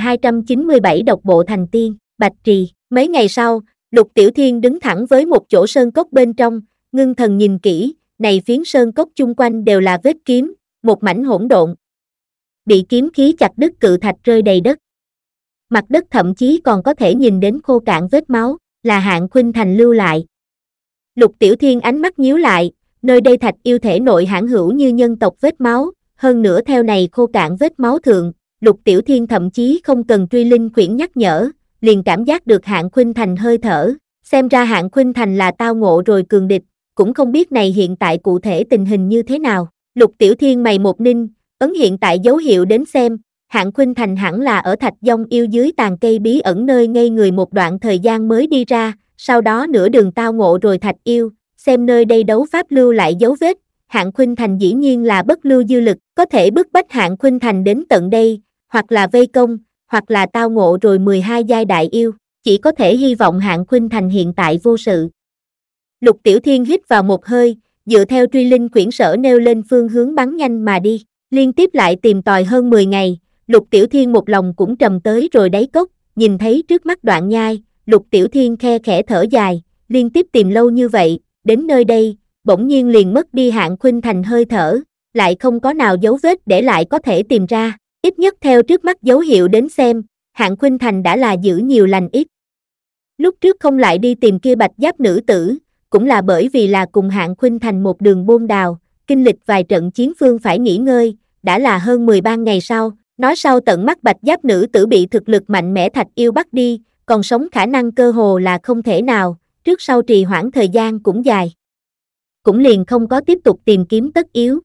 S1: 1297 độc bộ thành tiên, Bạch Trì, mấy ngày sau, Lục Tiểu Thiên đứng thẳng với một chỗ sơn cốc bên trong, ngưng thần nhìn kỹ, này phiến sơn cốc chung quanh đều là vết kiếm, một mảnh hỗn độn. Bị kiếm khí chặt đứt cự thạch rơi đầy đất. Mặt đất thậm chí còn có thể nhìn đến khô cạn vết máu, là Hạng Khuynh Thành lưu lại. Lục Tiểu Thiên ánh mắt nhíu lại, nơi đây thạch yêu thể nội hãn hữu như nhân tộc vết máu, hơn nữa theo này khô cạn vết máu thượng, Lục Tiểu Thiên thậm chí không cần truy linh quyển nhắc nhở, liền cảm giác được Hạng Khuynh Thành hơi thở, xem ra Hạng Khuynh Thành là tao ngộ rồi cường địch, cũng không biết này hiện tại cụ thể tình hình như thế nào. Lục Tiểu Thiên mày một ninh, ấn hiện tại dấu hiệu đến xem, Hạng Khuynh Thành hẳn là ở Thạch Dông yêu dưới tàn cây bí ẩn nơi ngây người một đoạn thời gian mới đi ra, sau đó nửa đường tao ngộ rồi Thạch Yêu, xem nơi đây đấu pháp lưu lại dấu vết, Hạng Khuynh Thành dĩ nhiên là bất lưu dư lực, có thể bức bách Hạng Khuynh Thành đến tận đây, hoặc là vây công, hoặc là tao ngộ rồi 12 giai đại yêu, chỉ có thể hy vọng Hạng Khuynh Thành hiện tại vô sự. Lục Tiểu Thiên hít vào một hơi, dựa theo truy linh quyển sở nêu lên phương hướng bắn nhanh mà đi, liên tiếp lại tìm tòi hơn 10 ngày, Lục Tiểu Thiên một lòng cũng trầm tới rồi đáy cốc, nhìn thấy trước mắt đoạn nhai, Lục Tiểu Thiên khe khẽ thở dài, liên tiếp tìm lâu như vậy, đến nơi đây, bỗng nhiên liền mất đi Hạng Khuynh Thành hơi thở, lại không có nào dấu vết để lại có thể tìm ra, ít nhất theo trước mắt dấu hiệu đến xem, Hạng Khuynh Thành đã là giữ nhiều lành ít. Lúc trước không lại đi tìm kia bạch giáp nữ tử, cũng là bởi vì là cùng Hạng Khuynh Thành một đường bôn đào, kinh lịch vài trận chiến phương phải nghỉ ngơi, đã là hơn 13 ngày sau, nói sau tận mắt bạch giáp nữ tử bị thực lực mạnh mẽ Thạch Yêu bắt đi, còn sống khả năng cơ hồ là không thể nào, trước sau trì hoãn thời gian cũng dài. Cũng liền không có tiếp tục tìm kiếm tất yếu,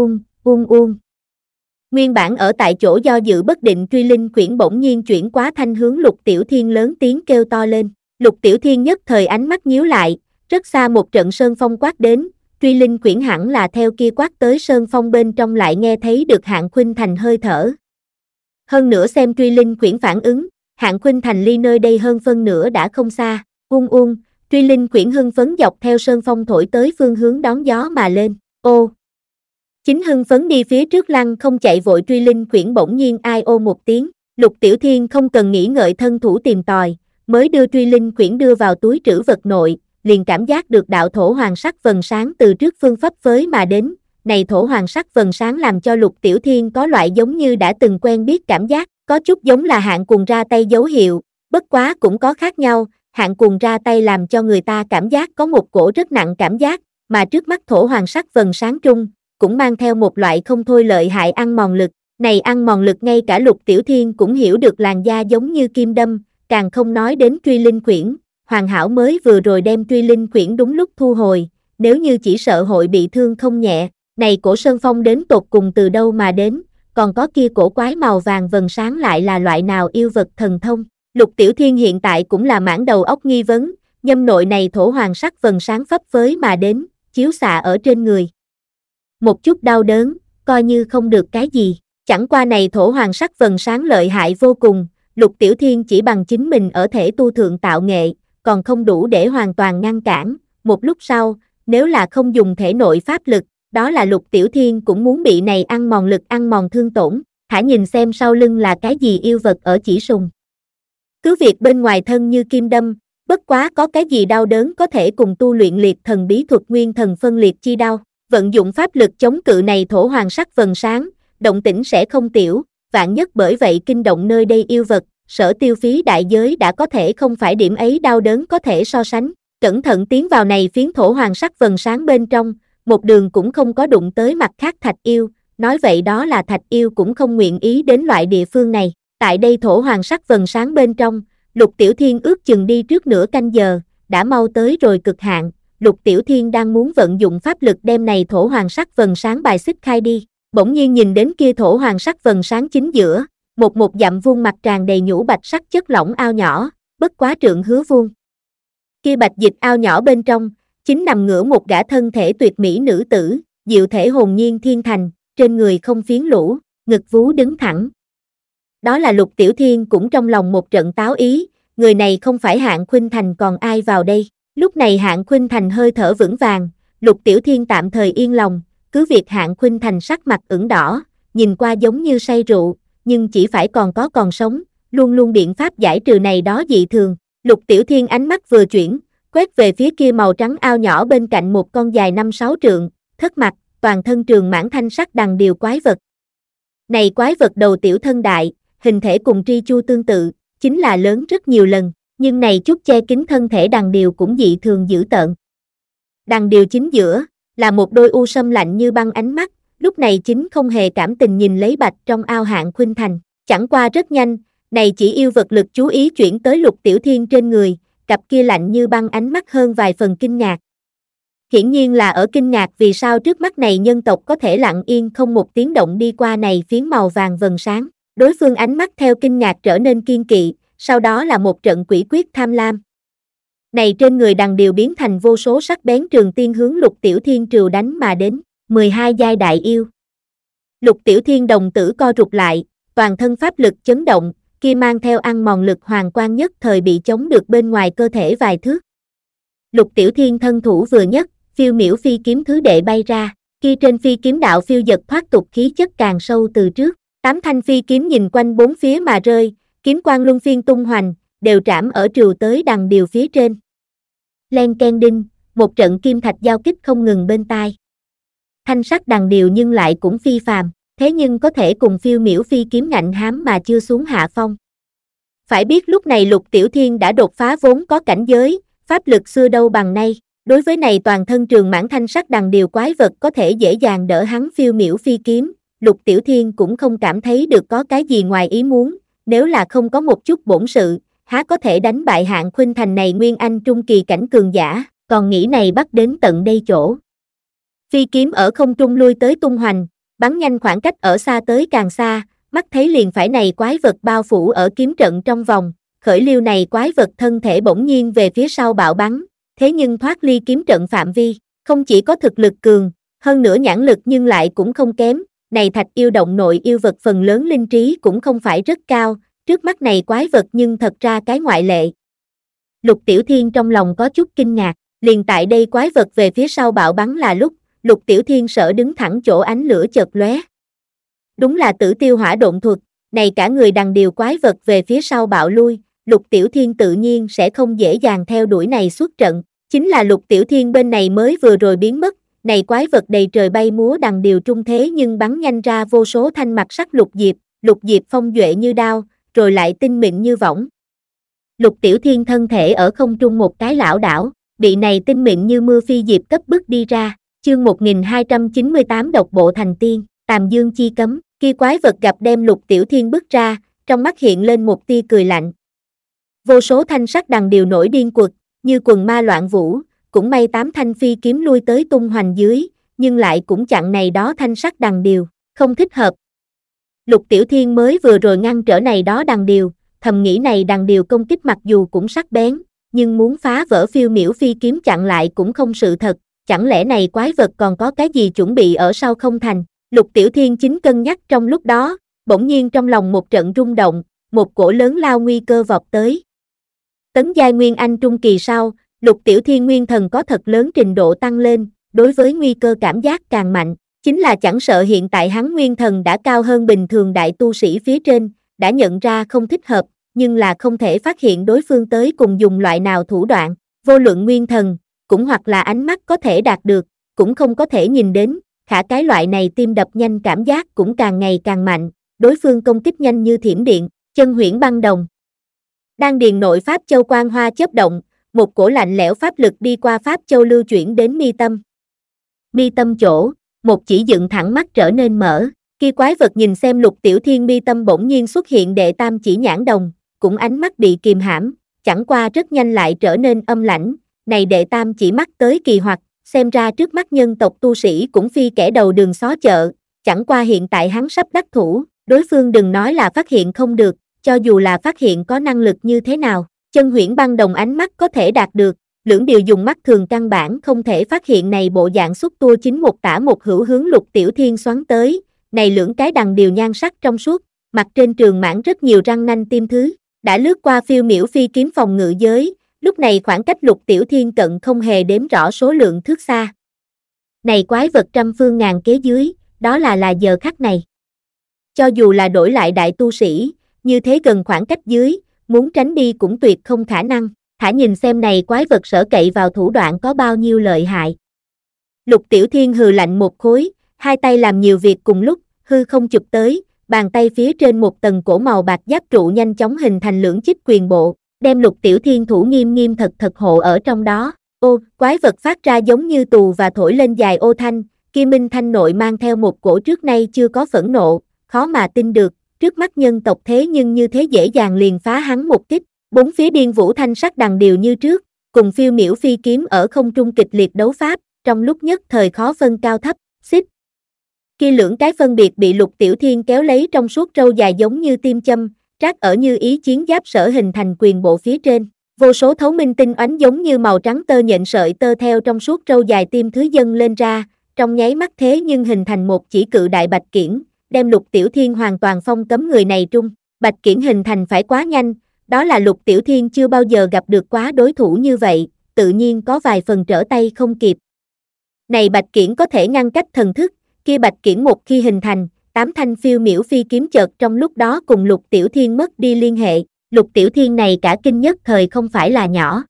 S1: Uông. Nguyên bản ở tại chỗ do dự bất định truy linh quyển bỗng nhiên chuyển quá thanh hướng Lục Tiểu Thiên lớn tiếng kêu to lên, Lục Tiểu Thiên nhất thời ánh mắt nhíu lại, rất xa một trận sơn phong quát đến, truy linh quyển hẳn là theo kia quát tới sơn phong bên trong lại nghe thấy được Hạng Khuynh Thành hơi thở. Hơn nữa xem truy linh quyển phản ứng, Hạng Khuynh Thành ly nơi đây hơn phân nửa đã không xa, truy linh quyển hưng phấn dọc theo sơn phong thổi tới phương hướng đón gió mà lên, ô. Chính hưng phấn đi phía trước lăng không chạy vội truy linh quyển bỗng nhiên ai ô một tiếng, Lục Tiểu Thiên không cần nghĩ ngợi thân thủ tìm tòi, mới đưa truy linh quyển đưa vào túi trữ vật nội, liền cảm giác được đạo thổ hoàng sắc vầng sáng từ trước phương phấp phới mà đến, này thổ hoàng sắc vầng sáng làm cho Lục Tiểu Thiên có loại giống như đã từng quen biết cảm giác, có chút giống là Hạng Cuồng ra tay dấu hiệu, bất quá cũng có khác nhau, Hạng Cuồng ra tay làm cho người ta cảm giác có một cổ rất nặng cảm giác, mà trước mắt thổ hoàng sắc vầng sáng trung, cũng mang theo một loại không thôi lợi hại ăn mòn lực, này ăn mòn lực ngay cả Lục Tiểu Thiên cũng hiểu được làn da giống như kim đâm, càng không nói đến truy linh quyển, hoàn hảo mới vừa rồi đem truy linh quyển đúng lúc thu hồi, nếu như chỉ sợ hội bị thương không nhẹ, này cổ sơn phong đến tột cùng từ đâu mà đến, còn có kia cổ quái màu vàng vầng sáng lại là loại nào yêu vật thần thông, Lục Tiểu Thiên hiện tại cũng là mãn đầu óc nghi vấn, nhâm nội này thổ hoàng sắc vầng sáng phấp phới mà đến, chiếu xạ ở trên người. Một chút đau đớn, coi như không được cái gì, chẳng qua này thổ hoàng sắc vầng sáng lợi hại vô cùng, Lục Tiểu Thiên chỉ bằng chính mình ở thể tu thượng tạo nghệ, còn không đủ để hoàn toàn ngăn cản, một lúc sau, nếu là không dùng thể nội pháp lực, đó là Lục Tiểu Thiên cũng muốn bị này ăn mòn lực ăn mòn thương tổn, thả nhìn xem sau lưng là cái gì yêu vật ở chỉ sùng. Cứ việc bên ngoài thân như kim đâm, bất quá có cái gì đau đớn có thể cùng tu luyện liệt thần bí thuật nguyên thần phân liệt chi đau, vận dụng pháp lực chống cự này thổ hoàng sắc vầng sáng, động tĩnh sẽ không tiểu, vạn nhất bởi vậy kinh động nơi đây yêu vật, sở tiêu phí đại giới đã có thể không phải điểm ấy đau đớn có thể so sánh, cẩn thận tiến vào này phiến thổ hoàng sắc vầng sáng bên trong, một đường cũng không có đụng tới mặt khác Thạch Yêu, nói vậy đó là Thạch Yêu cũng không nguyện ý đến loại địa phương này, tại đây thổ hoàng sắc vầng sáng bên trong, Lục Tiểu Thiên ước chừng đi trước nửa canh giờ, đã mau tới rồi cực hạn, Lục Tiểu Thiên đang muốn vận dụng pháp lực đem này thổ hoàng sắc vầng sáng bài xích khai đi, bỗng nhiên nhìn đến kia thổ hoàng sắc vầng sáng chính giữa, một dặm vuông mặt tràn đầy nhũ bạch sắc chất lỏng ao nhỏ, bất quá trượng hứa vuông. Kia bạch dịch ao nhỏ bên trong, chính nằm ngửa một gã thân thể tuyệt mỹ nữ tử, diệu thể hồn nhiên thiên thành, trên người không phiến lũ, ngực vú đứng thẳng. Đó là Lục Tiểu Thiên cũng trong lòng một trận táo ý, người này không phải Hạng Khuynh Thành còn ai vào đây. Lúc này Hạng Khuynh Thành hơi thở vững vàng, Lục Tiểu Thiên tạm thời yên lòng, cứ việc Hạng Khuynh Thành sắc mặt ửng đỏ, nhìn qua giống như say rượu, nhưng chỉ phải còn sống, luôn luôn biện pháp giải trừ này đó dị thường. Lục Tiểu Thiên ánh mắt vừa chuyển, quét về phía kia màu trắng ao nhỏ bên cạnh một con dài 5-6 trượng, thất mặt, toàn thân trường mãn thanh sắc đằng điều quái vật. Này quái vật đầu tiểu thân đại, hình thể cùng Tri Chu tương tự, chính là lớn rất nhiều lần, nhưng này chút che kín thân thể đằng điều cũng dị thường dữ tợn. Đằng điều chính giữa, là một đôi u sâm lạnh như băng ánh mắt, lúc này chính không hề cảm tình nhìn lấy bạch trong ao Hạng Khuynh Thành, chẳng qua rất nhanh, này chỉ yêu vật lực chú ý chuyển tới Lục Tiểu Thiên trên người, cặp kia lạnh như băng ánh mắt hơn vài phần kinh ngạc. Hiển nhiên là ở kinh ngạc vì sao trước mắt này nhân tộc có thể lặng yên không một tiếng động đi qua này phiến màu vàng vầng sáng, đối phương ánh mắt theo kinh ngạc trở nên kiên kỵ, sau đó là một trận quỷ quyết tham lam. Này trên người đằng điều biến thành vô số sắc bén trường tiên hướng Lục Tiểu Thiên trừu đánh mà đến, 12 giai đại yêu. Lục Tiểu Thiên đồng tử co rụt lại, toàn thân pháp lực chấn động, kia mang theo ăn mòn lực hoàng quang nhất thời bị chống được bên ngoài cơ thể vài thước. Lục Tiểu Thiên thân thủ vừa nhất, phiêu miểu phi kiếm thứ đệ bay ra, kia trên phi kiếm đạo phiêu dật thoát tục khí chất càng sâu từ trước, 8 thanh phi kiếm nhìn quanh bốn phía mà rơi, kiếm quang luân phiên tung hoành, đều trảm ở trừu tới đằng điều phía trên. Len ken đinh, một trận kim thạch giao kích không ngừng bên tai. Thanh sắc đằng điều nhưng lại cũng phi phàm, thế nhưng có thể cùng phiêu miểu phi kiếm ngạnh hám mà chưa xuống hạ phong. Phải biết lúc này Lục Tiểu Thiên đã đột phá vốn có cảnh giới, pháp lực xưa đâu bằng nay, đối với này toàn thân trường mãn thanh sắc đằng điều quái vật có thể dễ dàng đỡ hắn phiêu miểu phi kiếm, Lục Tiểu Thiên cũng không cảm thấy được có cái gì ngoài ý muốn, nếu là không có một chút bổn sự, há có thể đánh bại Hạng Khuynh Thành này nguyên anh trung kỳ cảnh cường giả, còn nghĩ này bắt đến tận đây chỗ. Phi kiếm ở không trung lui tới tung hoành, bắn nhanh khoảng cách ở xa tới càng xa, mắt thấy liền phải này quái vật bao phủ ở kiếm trận trong vòng, khởi liêu này quái vật thân thể bỗng nhiên về phía sau bạo bắn, thế nhưng thoát ly kiếm trận phạm vi, không chỉ có thực lực cường, hơn nữa nhãn lực nhưng lại cũng không kém, này thạch yêu động nội yêu vật phần lớn linh trí cũng không phải rất cao, trước mắt này quái vật nhưng thật ra cái ngoại lệ. Lục Tiểu Thiên trong lòng có chút kinh ngạc, liền tại đây quái vật về phía sau bạo bắn là lúc, Lục Tiểu Thiên sợ đứng thẳng chỗ ánh lửa chợt lóe. Đúng là Tử Tiêu Hỏa Độn thuật, này cả người đằng điều quái vật về phía sau bạo lui, Lục Tiểu Thiên tự nhiên sẽ không dễ dàng theo đuổi này xuất trận, chính là Lục Tiểu Thiên bên này mới vừa rồi biến mất, này quái vật đầy trời bay múa đằng điều trung thế nhưng bắn nhanh ra vô số thanh mặt sắc lục diệp phong duệ như đao, rồi lại tinh mịn như võng. Lục Tiểu Thiên thân thể ở không trung một cái lảo đảo, bị này tinh mịn như mưa phi diệp cấp bức đi ra, chương 1298 độc bộ thành tiên, Tàm Dương chi cấm, kia quái vật gặp đem Lục Tiểu Thiên bức ra, trong mắt hiện lên một tia cười lạnh. Vô số thanh sắc đằng điều nổi điên quật, như quần ma loạn vũ, cũng may 8 thanh phi kiếm lui tới tung hoành dưới, nhưng lại cũng chặn này đó thanh sắc đằng điều, không thích hợp. Lục Tiểu Thiên mới vừa rồi ngăn trở này đó đằng điều, thầm nghĩ này đằng điều công kích mặc dù cũng sắc bén, nhưng muốn phá vỡ phiêu miểu phi kiếm chặn lại cũng không sự thật, chẳng lẽ này quái vật còn có cái gì chuẩn bị ở sau không thành. Lục Tiểu Thiên chính cân nhắc trong lúc đó, bỗng nhiên trong lòng một trận rung động, một cổ lớn lao nguy cơ vọt tới. Tấn giai nguyên anh trung kỳ sau, Lục Tiểu Thiên nguyên thần có thật lớn trình độ tăng lên, đối với nguy cơ cảm giác càng mạnh, chính là chẳng sợ hiện tại hắn nguyên thần đã cao hơn bình thường đại tu sĩ phía trên, đã nhận ra không thích hợp, nhưng là không thể phát hiện đối phương tới cùng dùng loại nào thủ đoạn, vô luận nguyên thần, cũng hoặc là ánh mắt có thể đạt được, cũng không có thể nhìn đến, khả cái loại này tim đập nhanh cảm giác cũng càng ngày càng mạnh, đối phương công kích nhanh như thiểm điện, chân huyễn băng đồng. Đan điền nội pháp châu quang hoa chớp động, một cổ lạnh lẽo pháp lực đi qua pháp châu lưu chuyển đến mi tâm. Mi tâm chỗ, một chỉ dựng thẳng mắt trở nên mở, kia quái vật nhìn xem Lục Tiểu Thiên mi tâm bỗng nhiên xuất hiện đệ tam chỉ nhãn đồng, cũng ánh mắt bị kìm hãm, chẳng qua rất nhanh lại trở nên âm lãnh, này đệ tam chỉ mắt tới kỳ hoặc, xem ra trước mắt nhân tộc tu sĩ cũng phi kẻ đầu đường xó chợ, chẳng qua hiện tại hắn sắp đắc thủ, đối phương đừng nói là phát hiện không được, cho dù là phát hiện có năng lực như thế nào, chân huyễn băng đồng ánh mắt có thể đạt được, lưỡng điều dùng mắt thường căn bản không thể phát hiện này bộ dạng xúc tua chính một tả một hữu hướng Lục Tiểu Thiên xoắn tới, này lưỡng cái đằng điều nhan sắc trong suốt, mặt trên trường mãn rất nhiều răng nanh tiêm thứ, đã lướt qua phiêu miểu phi kiếm phòng ngự giới, lúc này khoảng cách Lục Tiểu Thiên cận không hề đếm rõ số lượng thước xa. Này quái vật trăm phương ngàn kế dưới, đó là giờ khắc này. Cho dù là đổi lại đại tu sĩ, như thế gần khoảng cách dưới, muốn tránh đi cũng tuyệt không khả năng, thả nhìn xem này quái vật sở cậy vào thủ đoạn có bao nhiêu lợi hại. Lục Tiểu Thiên hừ lạnh một khối, hai tay làm nhiều việc cùng lúc, hư không chụp tới, bàn tay phía trên một tầng cổ màu bạc giáp trụ nhanh chóng hình thành lưỡng chích quyền bộ, đem Lục Tiểu Thiên thủ nghiêm nghiêm thật hộ ở trong đó. Ô, quái vật phát ra giống như tù và thổi lên dài ô thanh, kia minh thanh nội mang theo một cổ trước nay chưa có phẫn nộ, khó mà tin được, trước mắt nhân tộc thế nhưng như thế dễ dàng liền phá hắn một kích, bốn phía điên vũ thanh sắc đằng điều như trước, cùng phiêu miểu phi kiếm ở không trung kịch liệt đấu pháp, trong lúc nhất thời khó phân cao thấp, xích. Kia lưỡng cái phân biệt bị Lục Tiểu Thiên kéo lấy trong suốt râu dài giống như tim châm, trát ở như ý chiến giáp sở hình thành quyền bộ phía trên, Vô số thấu minh tinh oánh giống như màu trắng tơ nhện sợi tơ theo trong suốt râu dài tim thứ dâng lên ra, trong nháy mắt thế nhưng hình thành một chỉ cự đại bạch kiển, đem Lục Tiểu Thiên hoàn toàn phong cấm người này trung. Bạch kiển hình thành phải quá nhanh, đó là Lục Tiểu Thiên chưa bao giờ gặp được quá đối thủ như vậy, tự nhiên có vài phần trở tay không kịp. Này bạch kiển có thể ngăn cách thần thức, kia bạch kiển một khi hình thành, 8 thanh phiêu miểu phi kiếm chợt trong lúc đó cùng Lục Tiểu Thiên mất đi liên hệ. Lục Tiểu Thiên này cả kinh nhất thời không phải là nhỏ.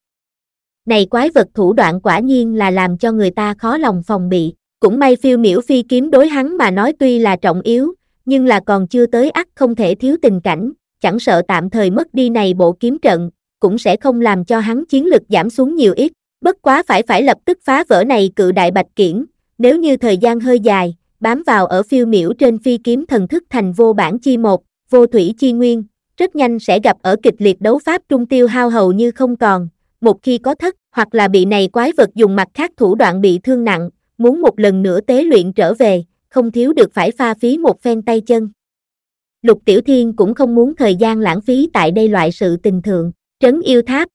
S1: Này quái vật thủ đoạn quả nhiên là làm cho người ta khó lòng phòng bị, cũng may phiêu miểu phi kiếm đối hắn mà nói tuy là trọng yếu, nhưng là còn chưa tới ắt không thể thiếu tình cảnh, chẳng sợ tạm thời mất đi này bộ kiếm trận, cũng sẽ không làm cho hắn chiến lực giảm xuống nhiều ít, bất quá phải lập tức phá vỡ này cự đại bạch kiển, nếu như thời gian hơi dài, bám vào ở phiêu miểu trên phi kiếm thần thức thành vô bản chi một, vô thủy chi nguyên, rất nhanh sẽ gặp ở kịch liệt đấu pháp trung tiêu hao hầu như không còn, một khi có thất, hoặc là bị này quái vật dùng mặt khác thủ đoạn bị thương nặng, muốn một lần nữa tế luyện trở về, không thiếu được phải pha phí một phen tay chân. Lục Tiểu Thiên cũng không muốn thời gian lãng phí tại đây loại sự tình thượng, trấn yêu tháp.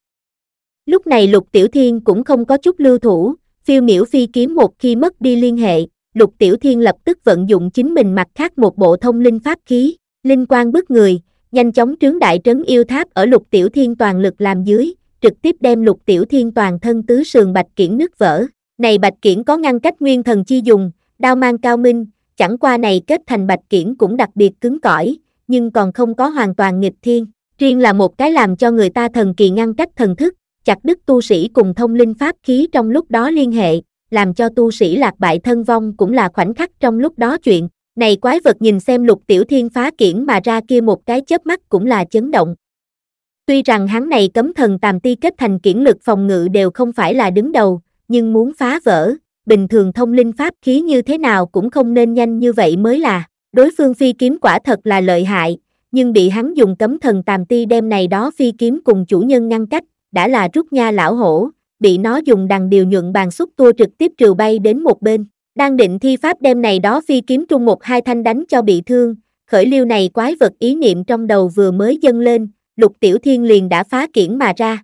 S1: Lúc này Lục Tiểu Thiên cũng không có chút lưu thủ, phiêu miểu phi kiếm một khi mất đi liên hệ, Lục Tiểu Thiên lập tức vận dụng chính mình mặt khác một bộ thông linh pháp khí, linh quang bức người, nhanh chóng trướng đại trấn yêu tháp ở Lục Tiểu Thiên toàn lực làm dưới, trực tiếp đem Lục Tiểu Thiên toàn thân tứ sườn bạch kiển nứt vỡ. Này bạch kiển có ngăn cách nguyên thần chi dùng, đao mang cao minh, chẳng qua này kết thành bạch kiển cũng đặc biệt cứng cỏi, nhưng còn không có hoàn toàn nghịch thiên, riêng là một cái làm cho người ta thần kỳ ngăn cách thần thức, chặt đứt tu sĩ cùng thông linh pháp khí trong lúc đó liên hệ, làm cho tu sĩ lạc bại thân vong cũng là khoảnh khắc trong lúc đó chuyện. Này quái vật nhìn xem Lục Tiểu Thiên phá kiển mà ra kia một cái chớp mắt cũng là chấn động. Tuy rằng hắn này cấm thần tàm ti kết thành kiển lực phòng ngự đều không phải là đứng đầu, nhưng muốn phá vỡ, bình thường thông linh pháp khí như thế nào cũng không nên nhanh như vậy mới là. Đối phương phi kiếm quả thật là lợi hại, nhưng bị hắn dùng cấm thần tàm ti đem này đó phi kiếm cùng chủ nhân ngăn cách, đã là rút nha lão hổ, bị nó dùng đằng điều nhuận bàn xúc tua trực tiếp trừ bay đến một bên. Đang định thi pháp đem này đó phi kiếm trung một hai thanh đánh cho bị thương, khởi liêu này quái vật ý niệm trong đầu vừa mới dâng lên, Lục Tiểu Thiên liền đã phá kiển mà ra.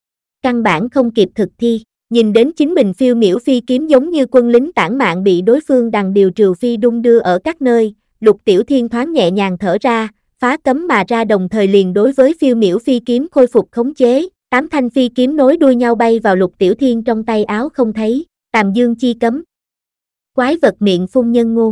S1: Căn bản không kịp thực thi, nhìn đến chính mình phiêu miểu phi kiếm giống như quân lính tản mạn bị đối phương đằng điều trừ phi đung đưa ở các nơi, Lục Tiểu Thiên thoáng nhẹ nhàng thở ra, phá cấm mà ra đồng thời liền đối với phiêu miểu phi kiếm khôi phục khống chế, 8 thanh phi kiếm nối đuôi nhau bay vào Lục Tiểu Thiên trong tay áo không thấy, Tàm Dương chi cấm. Quái vật miệng phun nhân ngôn.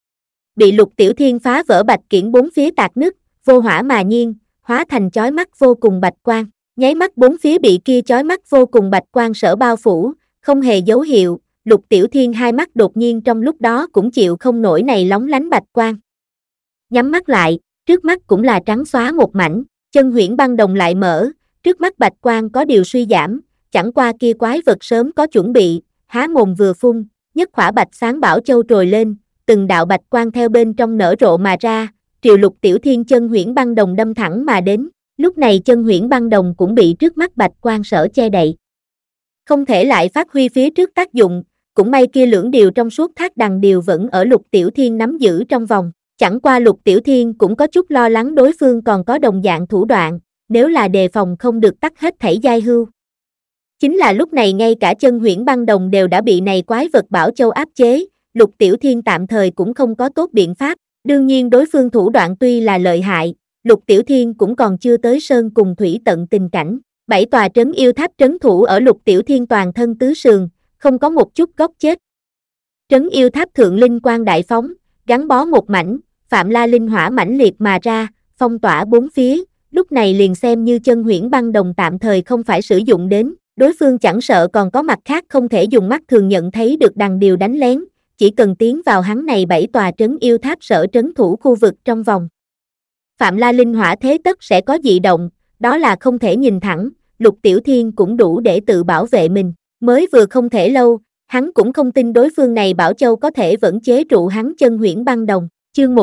S1: Bị Lục Tiểu Thiên phá vỡ bạch kiển bốn phía tạc nứt, vô hỏa mà nhiên, hóa thành chói mắt vô cùng bạch quang, nháy mắt bốn phía bị kia chói mắt vô cùng bạch quang sở bao phủ, không hề dấu hiệu, Lục Tiểu Thiên hai mắt đột nhiên trong lúc đó cũng chịu không nổi này lóng lánh bạch quang. Nhắm mắt lại, trước mắt cũng là trắng xóa một mảnh, chân huyễn băng đồng lại mở, trước mắt bạch quang có điều suy giảm, chẳng qua kia quái vật sớm có chuẩn bị, há mồm vừa phun, nhất khỏa bạch sáng bảo châu trồi lên, từng đạo bạch quang theo bên trong nở rộ mà ra, triều Lục Tiểu Thiên chân huyễn băng đồng đâm thẳng mà đến, lúc này chân huyễn băng đồng cũng bị trước mắt bạch quang sở che đậy. Không thể lại phát huy phía trước tác dụng, cũng may kia lưỡng điều trong suốt thác đằng điều vẫn ở Lục Tiểu Thiên nắm giữ trong vòng, chẳng qua Lục Tiểu Thiên cũng có chút lo lắng đối phương còn có đồng dạng thủ đoạn, nếu là đề phòng không được tắt hết thảy giai hưu. Chính là lúc này ngay cả chân huyễn băng đồng đều đã bị này quái vật bảo châu áp chế, Lục Tiểu Thiên tạm thời cũng không có tốt biện pháp, đương nhiên đối phương thủ đoạn tuy là lợi hại, Lục Tiểu Thiên cũng còn chưa tới sơn cùng thủy tận tình cảnh. 7 tòa trấn yêu tháp trấn thủ ở Lục Tiểu Thiên toàn thân tứ sườn, không có một chút góc chết. Trấn yêu tháp thượng linh quang đại phóng, gắn bó một mảnh, Phạm La linh hỏa mãnh liệt mà ra, phong tỏa bốn phía, lúc này liền xem như chân huyễn băng đồng tạm thời không phải sử dụng đến, đối phương chẳng sợ còn có mặt khác không thể dùng mắt thường nhận thấy được đằng điều đánh lén, chỉ cần tiến vào hắn này 7 tòa trấn yêu tháp sở trấn thủ khu vực trong vòng. Phạm La linh hỏa thế tất sẽ có dị động, đó là không thể nhìn thẳng, Lục Tiểu Thiên cũng đủ để tự bảo vệ mình, mới vừa không thể lâu, hắn cũng không tin đối phương này Bảo Châu có thể vẫn chế trụ hắn chân huyễn băng đồng. Chương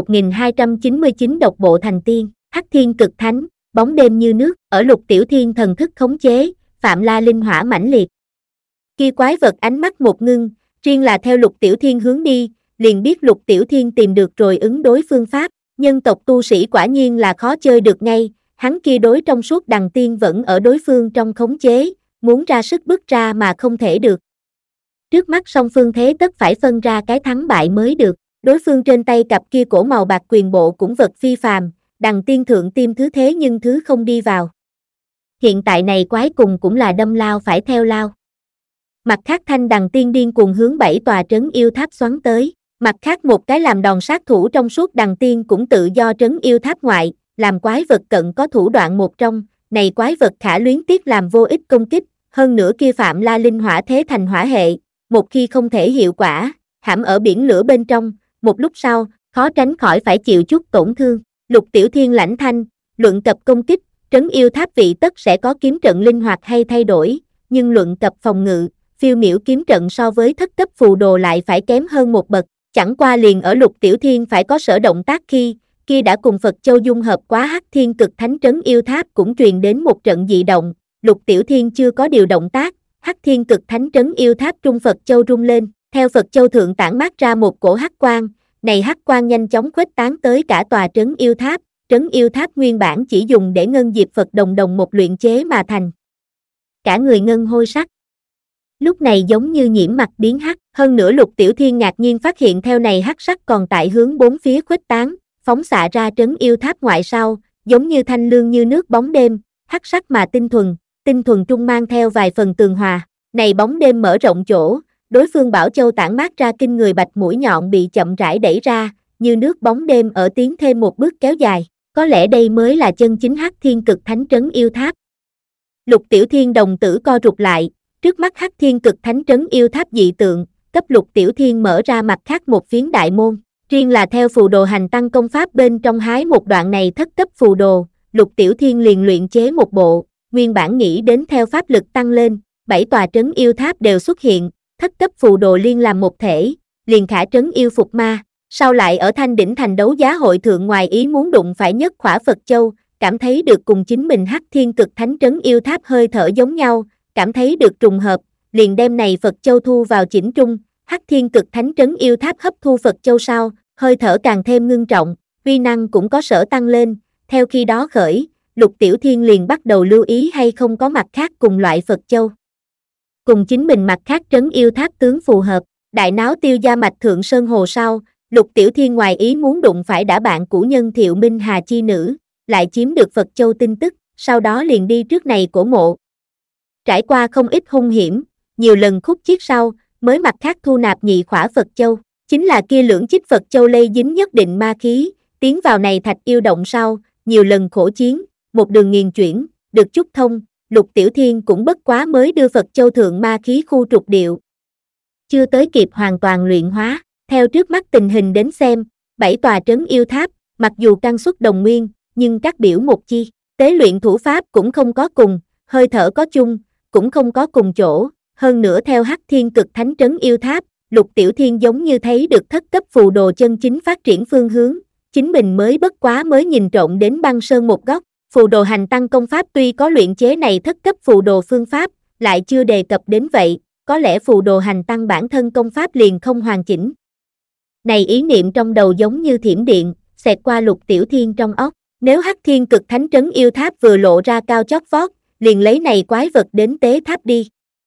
S1: 1299 độc bộ thành tiên, Hắc Thiên cực thánh, bóng đêm như nước, ở Lục Tiểu Thiên thần thức khống chế, Phạm La linh hỏa mãnh liệt. Kia quái vật ánh mắt một ngưng, riêng là theo Lục Tiểu Thiên hướng đi, liền biết Lục Tiểu Thiên tìm được rồi ứng đối phương pháp, nhân tộc tu sĩ quả nhiên là khó chơi được ngay, Hắn kia đối trong suốt đằng tiên vẫn ở đối phương trong khống chế, muốn ra sức bứt ra mà không thể được. Trước mắt song phương thế tất phải phân ra cái thắng bại mới được. Đối phương trên tay cặp kia cổ màu bạc quyền bộ cũng vật phi phàm, đằng tiên thượng tiêm thứ thế nhưng thứ không đi vào. Hiện tại này quái cùng cũng là đâm lao phải theo lao. Mặt khác thanh đằng tiên điên cuồng hướng 7 tòa trấn yêu tháp xoắn tới, mặt khác một cái làm đòn sát thủ trong suốt đằng tiên cũng tự do trấn yêu tháp ngoại, làm quái vật cận có thủ đoạn một trong, này quái vật khả luyến tiếc làm vô ích công kích, hơn nữa kia phạm la linh hỏa thế thành hỏa hệ, một khi không thể hiệu quả, hãm ở biển lửa bên trong, một lúc sau, khó tránh khỏi phải chịu chút tổn thương. Lục Tiểu Thiên lãnh thanh, luận cập công kích, trấn yêu tháp vị tất sẽ có kiếm trận linh hoạt hay thay đổi, nhưng luận cập phòng ngự, phiêu miểu kiếm trận so với thất cấp phù đồ lại phải kém hơn một bậc, chẳng qua liền ở Lục Tiểu Thiên phải có sở động tác khi, kia đã cùng Phật Châu dung hợp quá Hắc Thiên Cực Thánh trấn yêu tháp cũng truyền đến một trận dị động, Lục Tiểu Thiên chưa có điều động tác, Hắc Thiên Cực Thánh trấn yêu tháp trung Phật Châu rung lên, theo Phật Châu thượng tản mát ra một cổ hắc quang, này hắc quang nhanh chóng khuếch tán tới cả tòa trấn yêu tháp nguyên bản chỉ dùng để ngân diệp Phật đồng đồng một luyện chế mà thành. Cả người ngân hôi sắc. Lúc này giống như nhiễm mặt biến hắc, hơn nữa Lục Tiểu Thiên ngạc nhiên phát hiện theo này hắc sắc còn tại hướng bốn phía khuếch tán, phóng xạ ra trấn yêu tháp ngoại sau, giống như thanh lương như nước bóng đêm, hắc sắc mà tinh thuần trung mang theo vài phần tường hòa, này bóng đêm mở rộng chỗ, đối phương Bảo Châu tản mát ra kinh người bạch mũi nhọn bị chậm rãi đẩy ra, như nước bóng đêm ở tiến thêm một bước kéo dài, có lẽ đây mới là chân chính Hắc Thiên Cực Thánh trấn yêu tháp. Lục Tiểu Thiên đồng tử co rụt lại, trước mắt Hắc Thiên Cực Thánh trấn yêu tháp dị tượng, cấp Lục Tiểu Thiên mở ra mặt khác một phiến đại môn, riêng là theo phù đồ hành tăng công pháp bên trong hái một đoạn này thất cấp phù đồ, Lục Tiểu Thiên liền luyện chế một bộ, nguyên bản nghĩ đến theo pháp lực tăng lên, 7 tòa trấn yêu tháp đều xuất hiện, thất cấp phù đồ liên làm một thể, liền khả trấn yêu phục ma, sau lại ở Thanh Đỉnh Thành đấu giá hội thượng ngoài ý muốn đụng phải nhất khỏa Phật Châu, cảm thấy được cùng chính mình Hắc Thiên Cực Thánh trấn yêu tháp hơi thở giống nhau, cảm thấy được trùng hợp, liền đem này Phật Châu thu vào chỉnh trung, Hắc Thiên Cực Thánh trấn yêu tháp hấp thu Phật Châu sau, hơi thở càng thêm ngưng trọng, uy năng cũng có sở tăng lên, theo khi đó khởi, Lục Tiểu Thiên liền bắt đầu lưu ý hay không có mặt khác cùng loại Phật Châu. Cùng chính mình mặt khác trấn yêu tháp tướng phù hợp, đại náo tiêu gia mạch thượng sơn hồ sau, Lục Tiểu Thiên ngoài ý muốn đụng phải đã bạn cũ nhân Thiệu Minh Hà chi nữ, lại chiếm được Phật Châu tin tức, sau đó liền đi trước này cổ mộ. Trải qua không ít hung hiểm, nhiều lần khúc chiết sau, mới mặt khác thu nạp nhị khỏa Phật Châu, chính là kia lưỡng chích Phật Châu lây dính nhất định ma khí, tiến vào này thạch yêu động sau, nhiều lần khổ chiến, một đường nghiền chuyển, được chút thông, Lục Tiểu Thiên cũng bất quá mới đưa Phật Châu thượng ma khí khu trục điệu. Chưa tới kịp hoàn toàn luyện hóa, theo trước mắt tình hình đến xem, 7 tòa trấn yêu tháp, mặc dù căn xuất đồng nguyên, nhưng các biểu một chi, tế luyện thủ pháp cũng không có cùng, hơi thở có chung, cũng không có cùng chỗ, hơn nữa theo Hắc Thiên Cực Thánh trấn yêu tháp, Lục Tiểu Thiên giống như thấy được thất cấp phù đồ chân chính phát triển phương hướng, chính mình mới bất quá mới nhìn trộn đến băng sơn một góc. Phù đồ hành tăng công pháp tuy có luyện chế này thất cấp phù đồ phương pháp, lại chưa đề cập đến vậy, có lẽ phù đồ hành tăng bản thân công pháp liền không hoàn chỉnh. Này ý niệm trong đầu giống như thiểm điện, xẹt qua Lục Tiểu Thiên trong óc, nếu Hắc Thiên Cực Thánh trấn yêu tháp vừa lộ ra cao chót vót, liền lấy này quái vật đến tế tháp đi.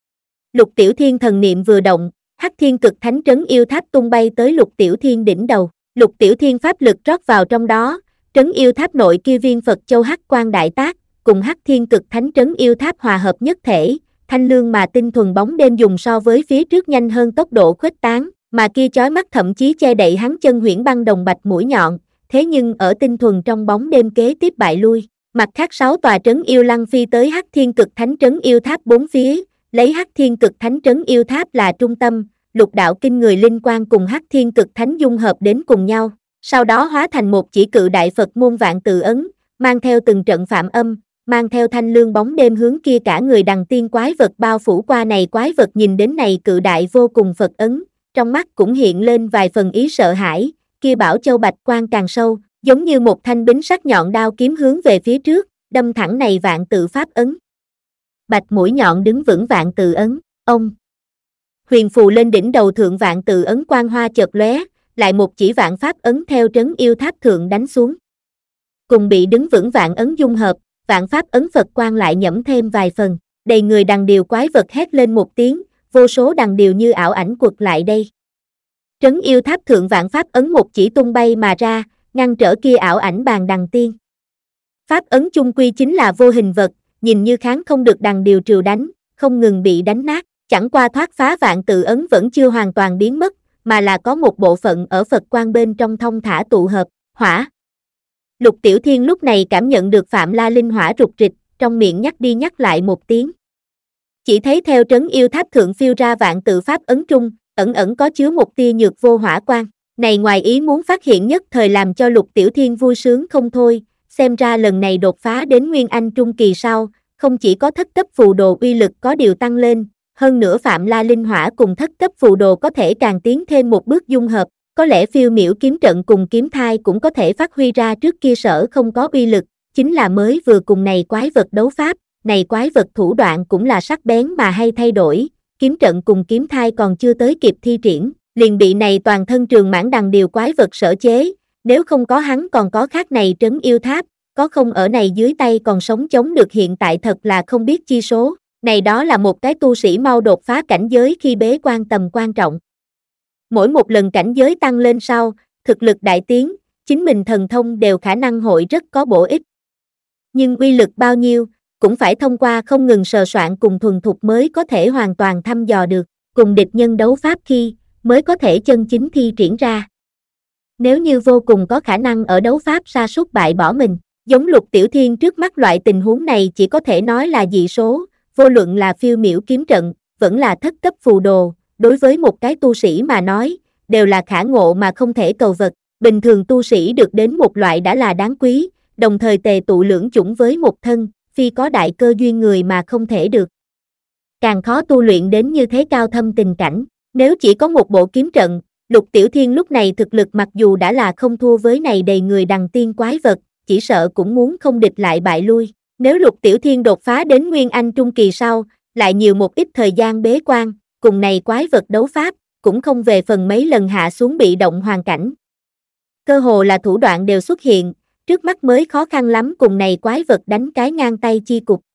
S1: Lục Tiểu Thiên thần niệm vừa động, Hắc Thiên Cực Thánh trấn yêu tháp tung bay tới Lục Tiểu Thiên đỉnh đầu, Lục Tiểu Thiên pháp lực rót vào trong đó. Trấn yêu tháp nội kia viên Phật Châu hắc quang đại tác, cùng Hắc Thiên Cực Thánh trấn yêu tháp hòa hợp nhất thể, thanh lương mà tinh thuần bóng đêm dùng so với phía trước nhanh hơn tốc độ khuếch tán, mà kia chói mắt thậm chí che đậy hắn chân huyễn băng đồng bạch mũi nhọn, thế nhưng ở tinh thuần trong bóng đêm kế tiếp bại lui, mặt khác 6 tòa trấn yêu lăng phi tới Hắc Thiên Cực Thánh trấn yêu tháp bốn phía, lấy Hắc Thiên Cực Thánh trấn yêu tháp là trung tâm, lục đạo kinh người linh quang cùng Hắc Thiên Cực Thánh dung hợp đến cùng nhau. Sau đó hóa thành một chỉ cự đại Phật môn vạn tự ấn, mang theo từng trận phạm âm, mang theo thanh lương bóng đêm hướng kia cả người đằng tiên quái vật bao phủ qua này quái vật nhìn đến này cự đại vô cùng Phật ấn, trong mắt cũng hiện lên vài phần ý sợ hãi, kia Bảo Châu bạch quang càng sâu, giống như một thanh bính sắc nhọn đao kiếm hướng về phía trước, đâm thẳng này vạn tự pháp ấn. Bạch mũi nhọn đứng vững vạn tự ấn, ông. Huyền phù lên đỉnh đầu thượng vạn tự ấn quang hoa chợt lóe, lại một chỉ vạn pháp ấn theo trấn yêu tháp thượng đánh xuống. cùng bị đứng vững vạn ấn dung hợp, vạn pháp ấn Phật quang lại nhẫm thêm vài phần, đầy người đằng điều quái vật hét lên một tiếng, vô số đằng điều như ảo ảnh quật lại đây. Trấn yêu tháp thượng vạn pháp ấn một chỉ tung bay mà ra, ngăn trở kia ảo ảnh bàn đằng tiên. Pháp ấn chung quy chính là vô hình vật, nhìn như kháng không được đằng điều trừ đánh, không ngừng bị đánh nát, chẳng qua thoát phá vạn tự ấn vẫn chưa hoàn toàn biến mất, mà là có một bộ phận ở Phật quang bên trong thông thả tụ hợp, hỏa. Lục Tiểu Thiên lúc này cảm nhận được Phạm La Linh hỏa rục rịch, trong miệng nhắc đi nhắc lại một tiếng. Chỉ thấy theo trấn yêu tháp thượng phiêu ra vạn tự pháp ấn trung, ẩn ẩn có chứa một tia nhược vô hỏa quang. Này ngoài ý muốn phát hiện nhất thời làm cho Lục Tiểu Thiên vui sướng không thôi, xem ra lần này đột phá đến Nguyên Anh Trung Kỳ sau, không chỉ có thất cấp phù đồ uy lực có điều tăng lên, hơn nữa Phạm La Linh hỏa cùng thất cấp phù đồ có thể càng tiến thêm một bước dung hợp, có lẽ phiêu miểu kiếm trận cùng kiếm thai cũng có thể phát huy ra trước kia sở không có uy lực, chính là mới vừa cùng này quái vật đấu pháp, này quái vật thủ đoạn cũng là sắc bén mà hay thay đổi, kiếm trận cùng kiếm thai còn chưa tới kịp thi triển, liền bị này toàn thân trường mãn đằng điều quái vật sở chế, nếu không có hắn còn có khác này trấn yêu tháp, có không ở này dưới tay còn sống chống được hiện tại thật là không biết chi số, này đó là một cái tu sĩ mau đột phá cảnh giới khi bế quan tầm quan trọng. Mỗi một lần cảnh giới tăng lên sau, thực lực đại tiến, chính mình thần thông đều khả năng hội rất có bổ ích. Nhưng uy lực bao nhiêu, cũng phải thông qua không ngừng sờ soạn cùng thuần thục mới có thể hoàn toàn thăm dò được, cùng địch nhân đấu pháp khi, mới có thể chân chính thi triển ra. Nếu như vô cùng có khả năng ở đấu pháp sa sút bại bỏ mình, giống Lục Tiểu Thiên trước mắt loại tình huống này chỉ có thể nói là dị số, vô luận là phiêu miểu kiếm trận, vẫn là thất cấp phù đồ, đối với một cái tu sĩ mà nói, đều là khả ngộ mà không thể cầu vật, bình thường tu sĩ được đến một loại đã là đáng quý, đồng thời tề tụ lưỡng chủng với một thân, phi có đại cơ duyên người mà không thể được. Càng khó tu luyện đến như thế cao thâm tình cảnh, nếu chỉ có một bộ kiếm trận, Lục Tiểu Thiên lúc này thực lực mặc dù đã là không thua với này đầy người đằng tiên quái vật, chỉ sợ cũng muốn không địch lại bại lui. Nếu Lục Tiểu Thiên đột phá đến Nguyên Anh Trung Kỳ sau, lại nhiều một ít thời gian bế quan, cùng này quái vật đấu pháp, cũng không về phần mấy lần hạ xuống bị động hoàn cảnh. Cơ hồ là thủ đoạn đều xuất hiện, trước mắt mới khó khăn lắm cùng này quái vật đánh cái ngang tay chi cục.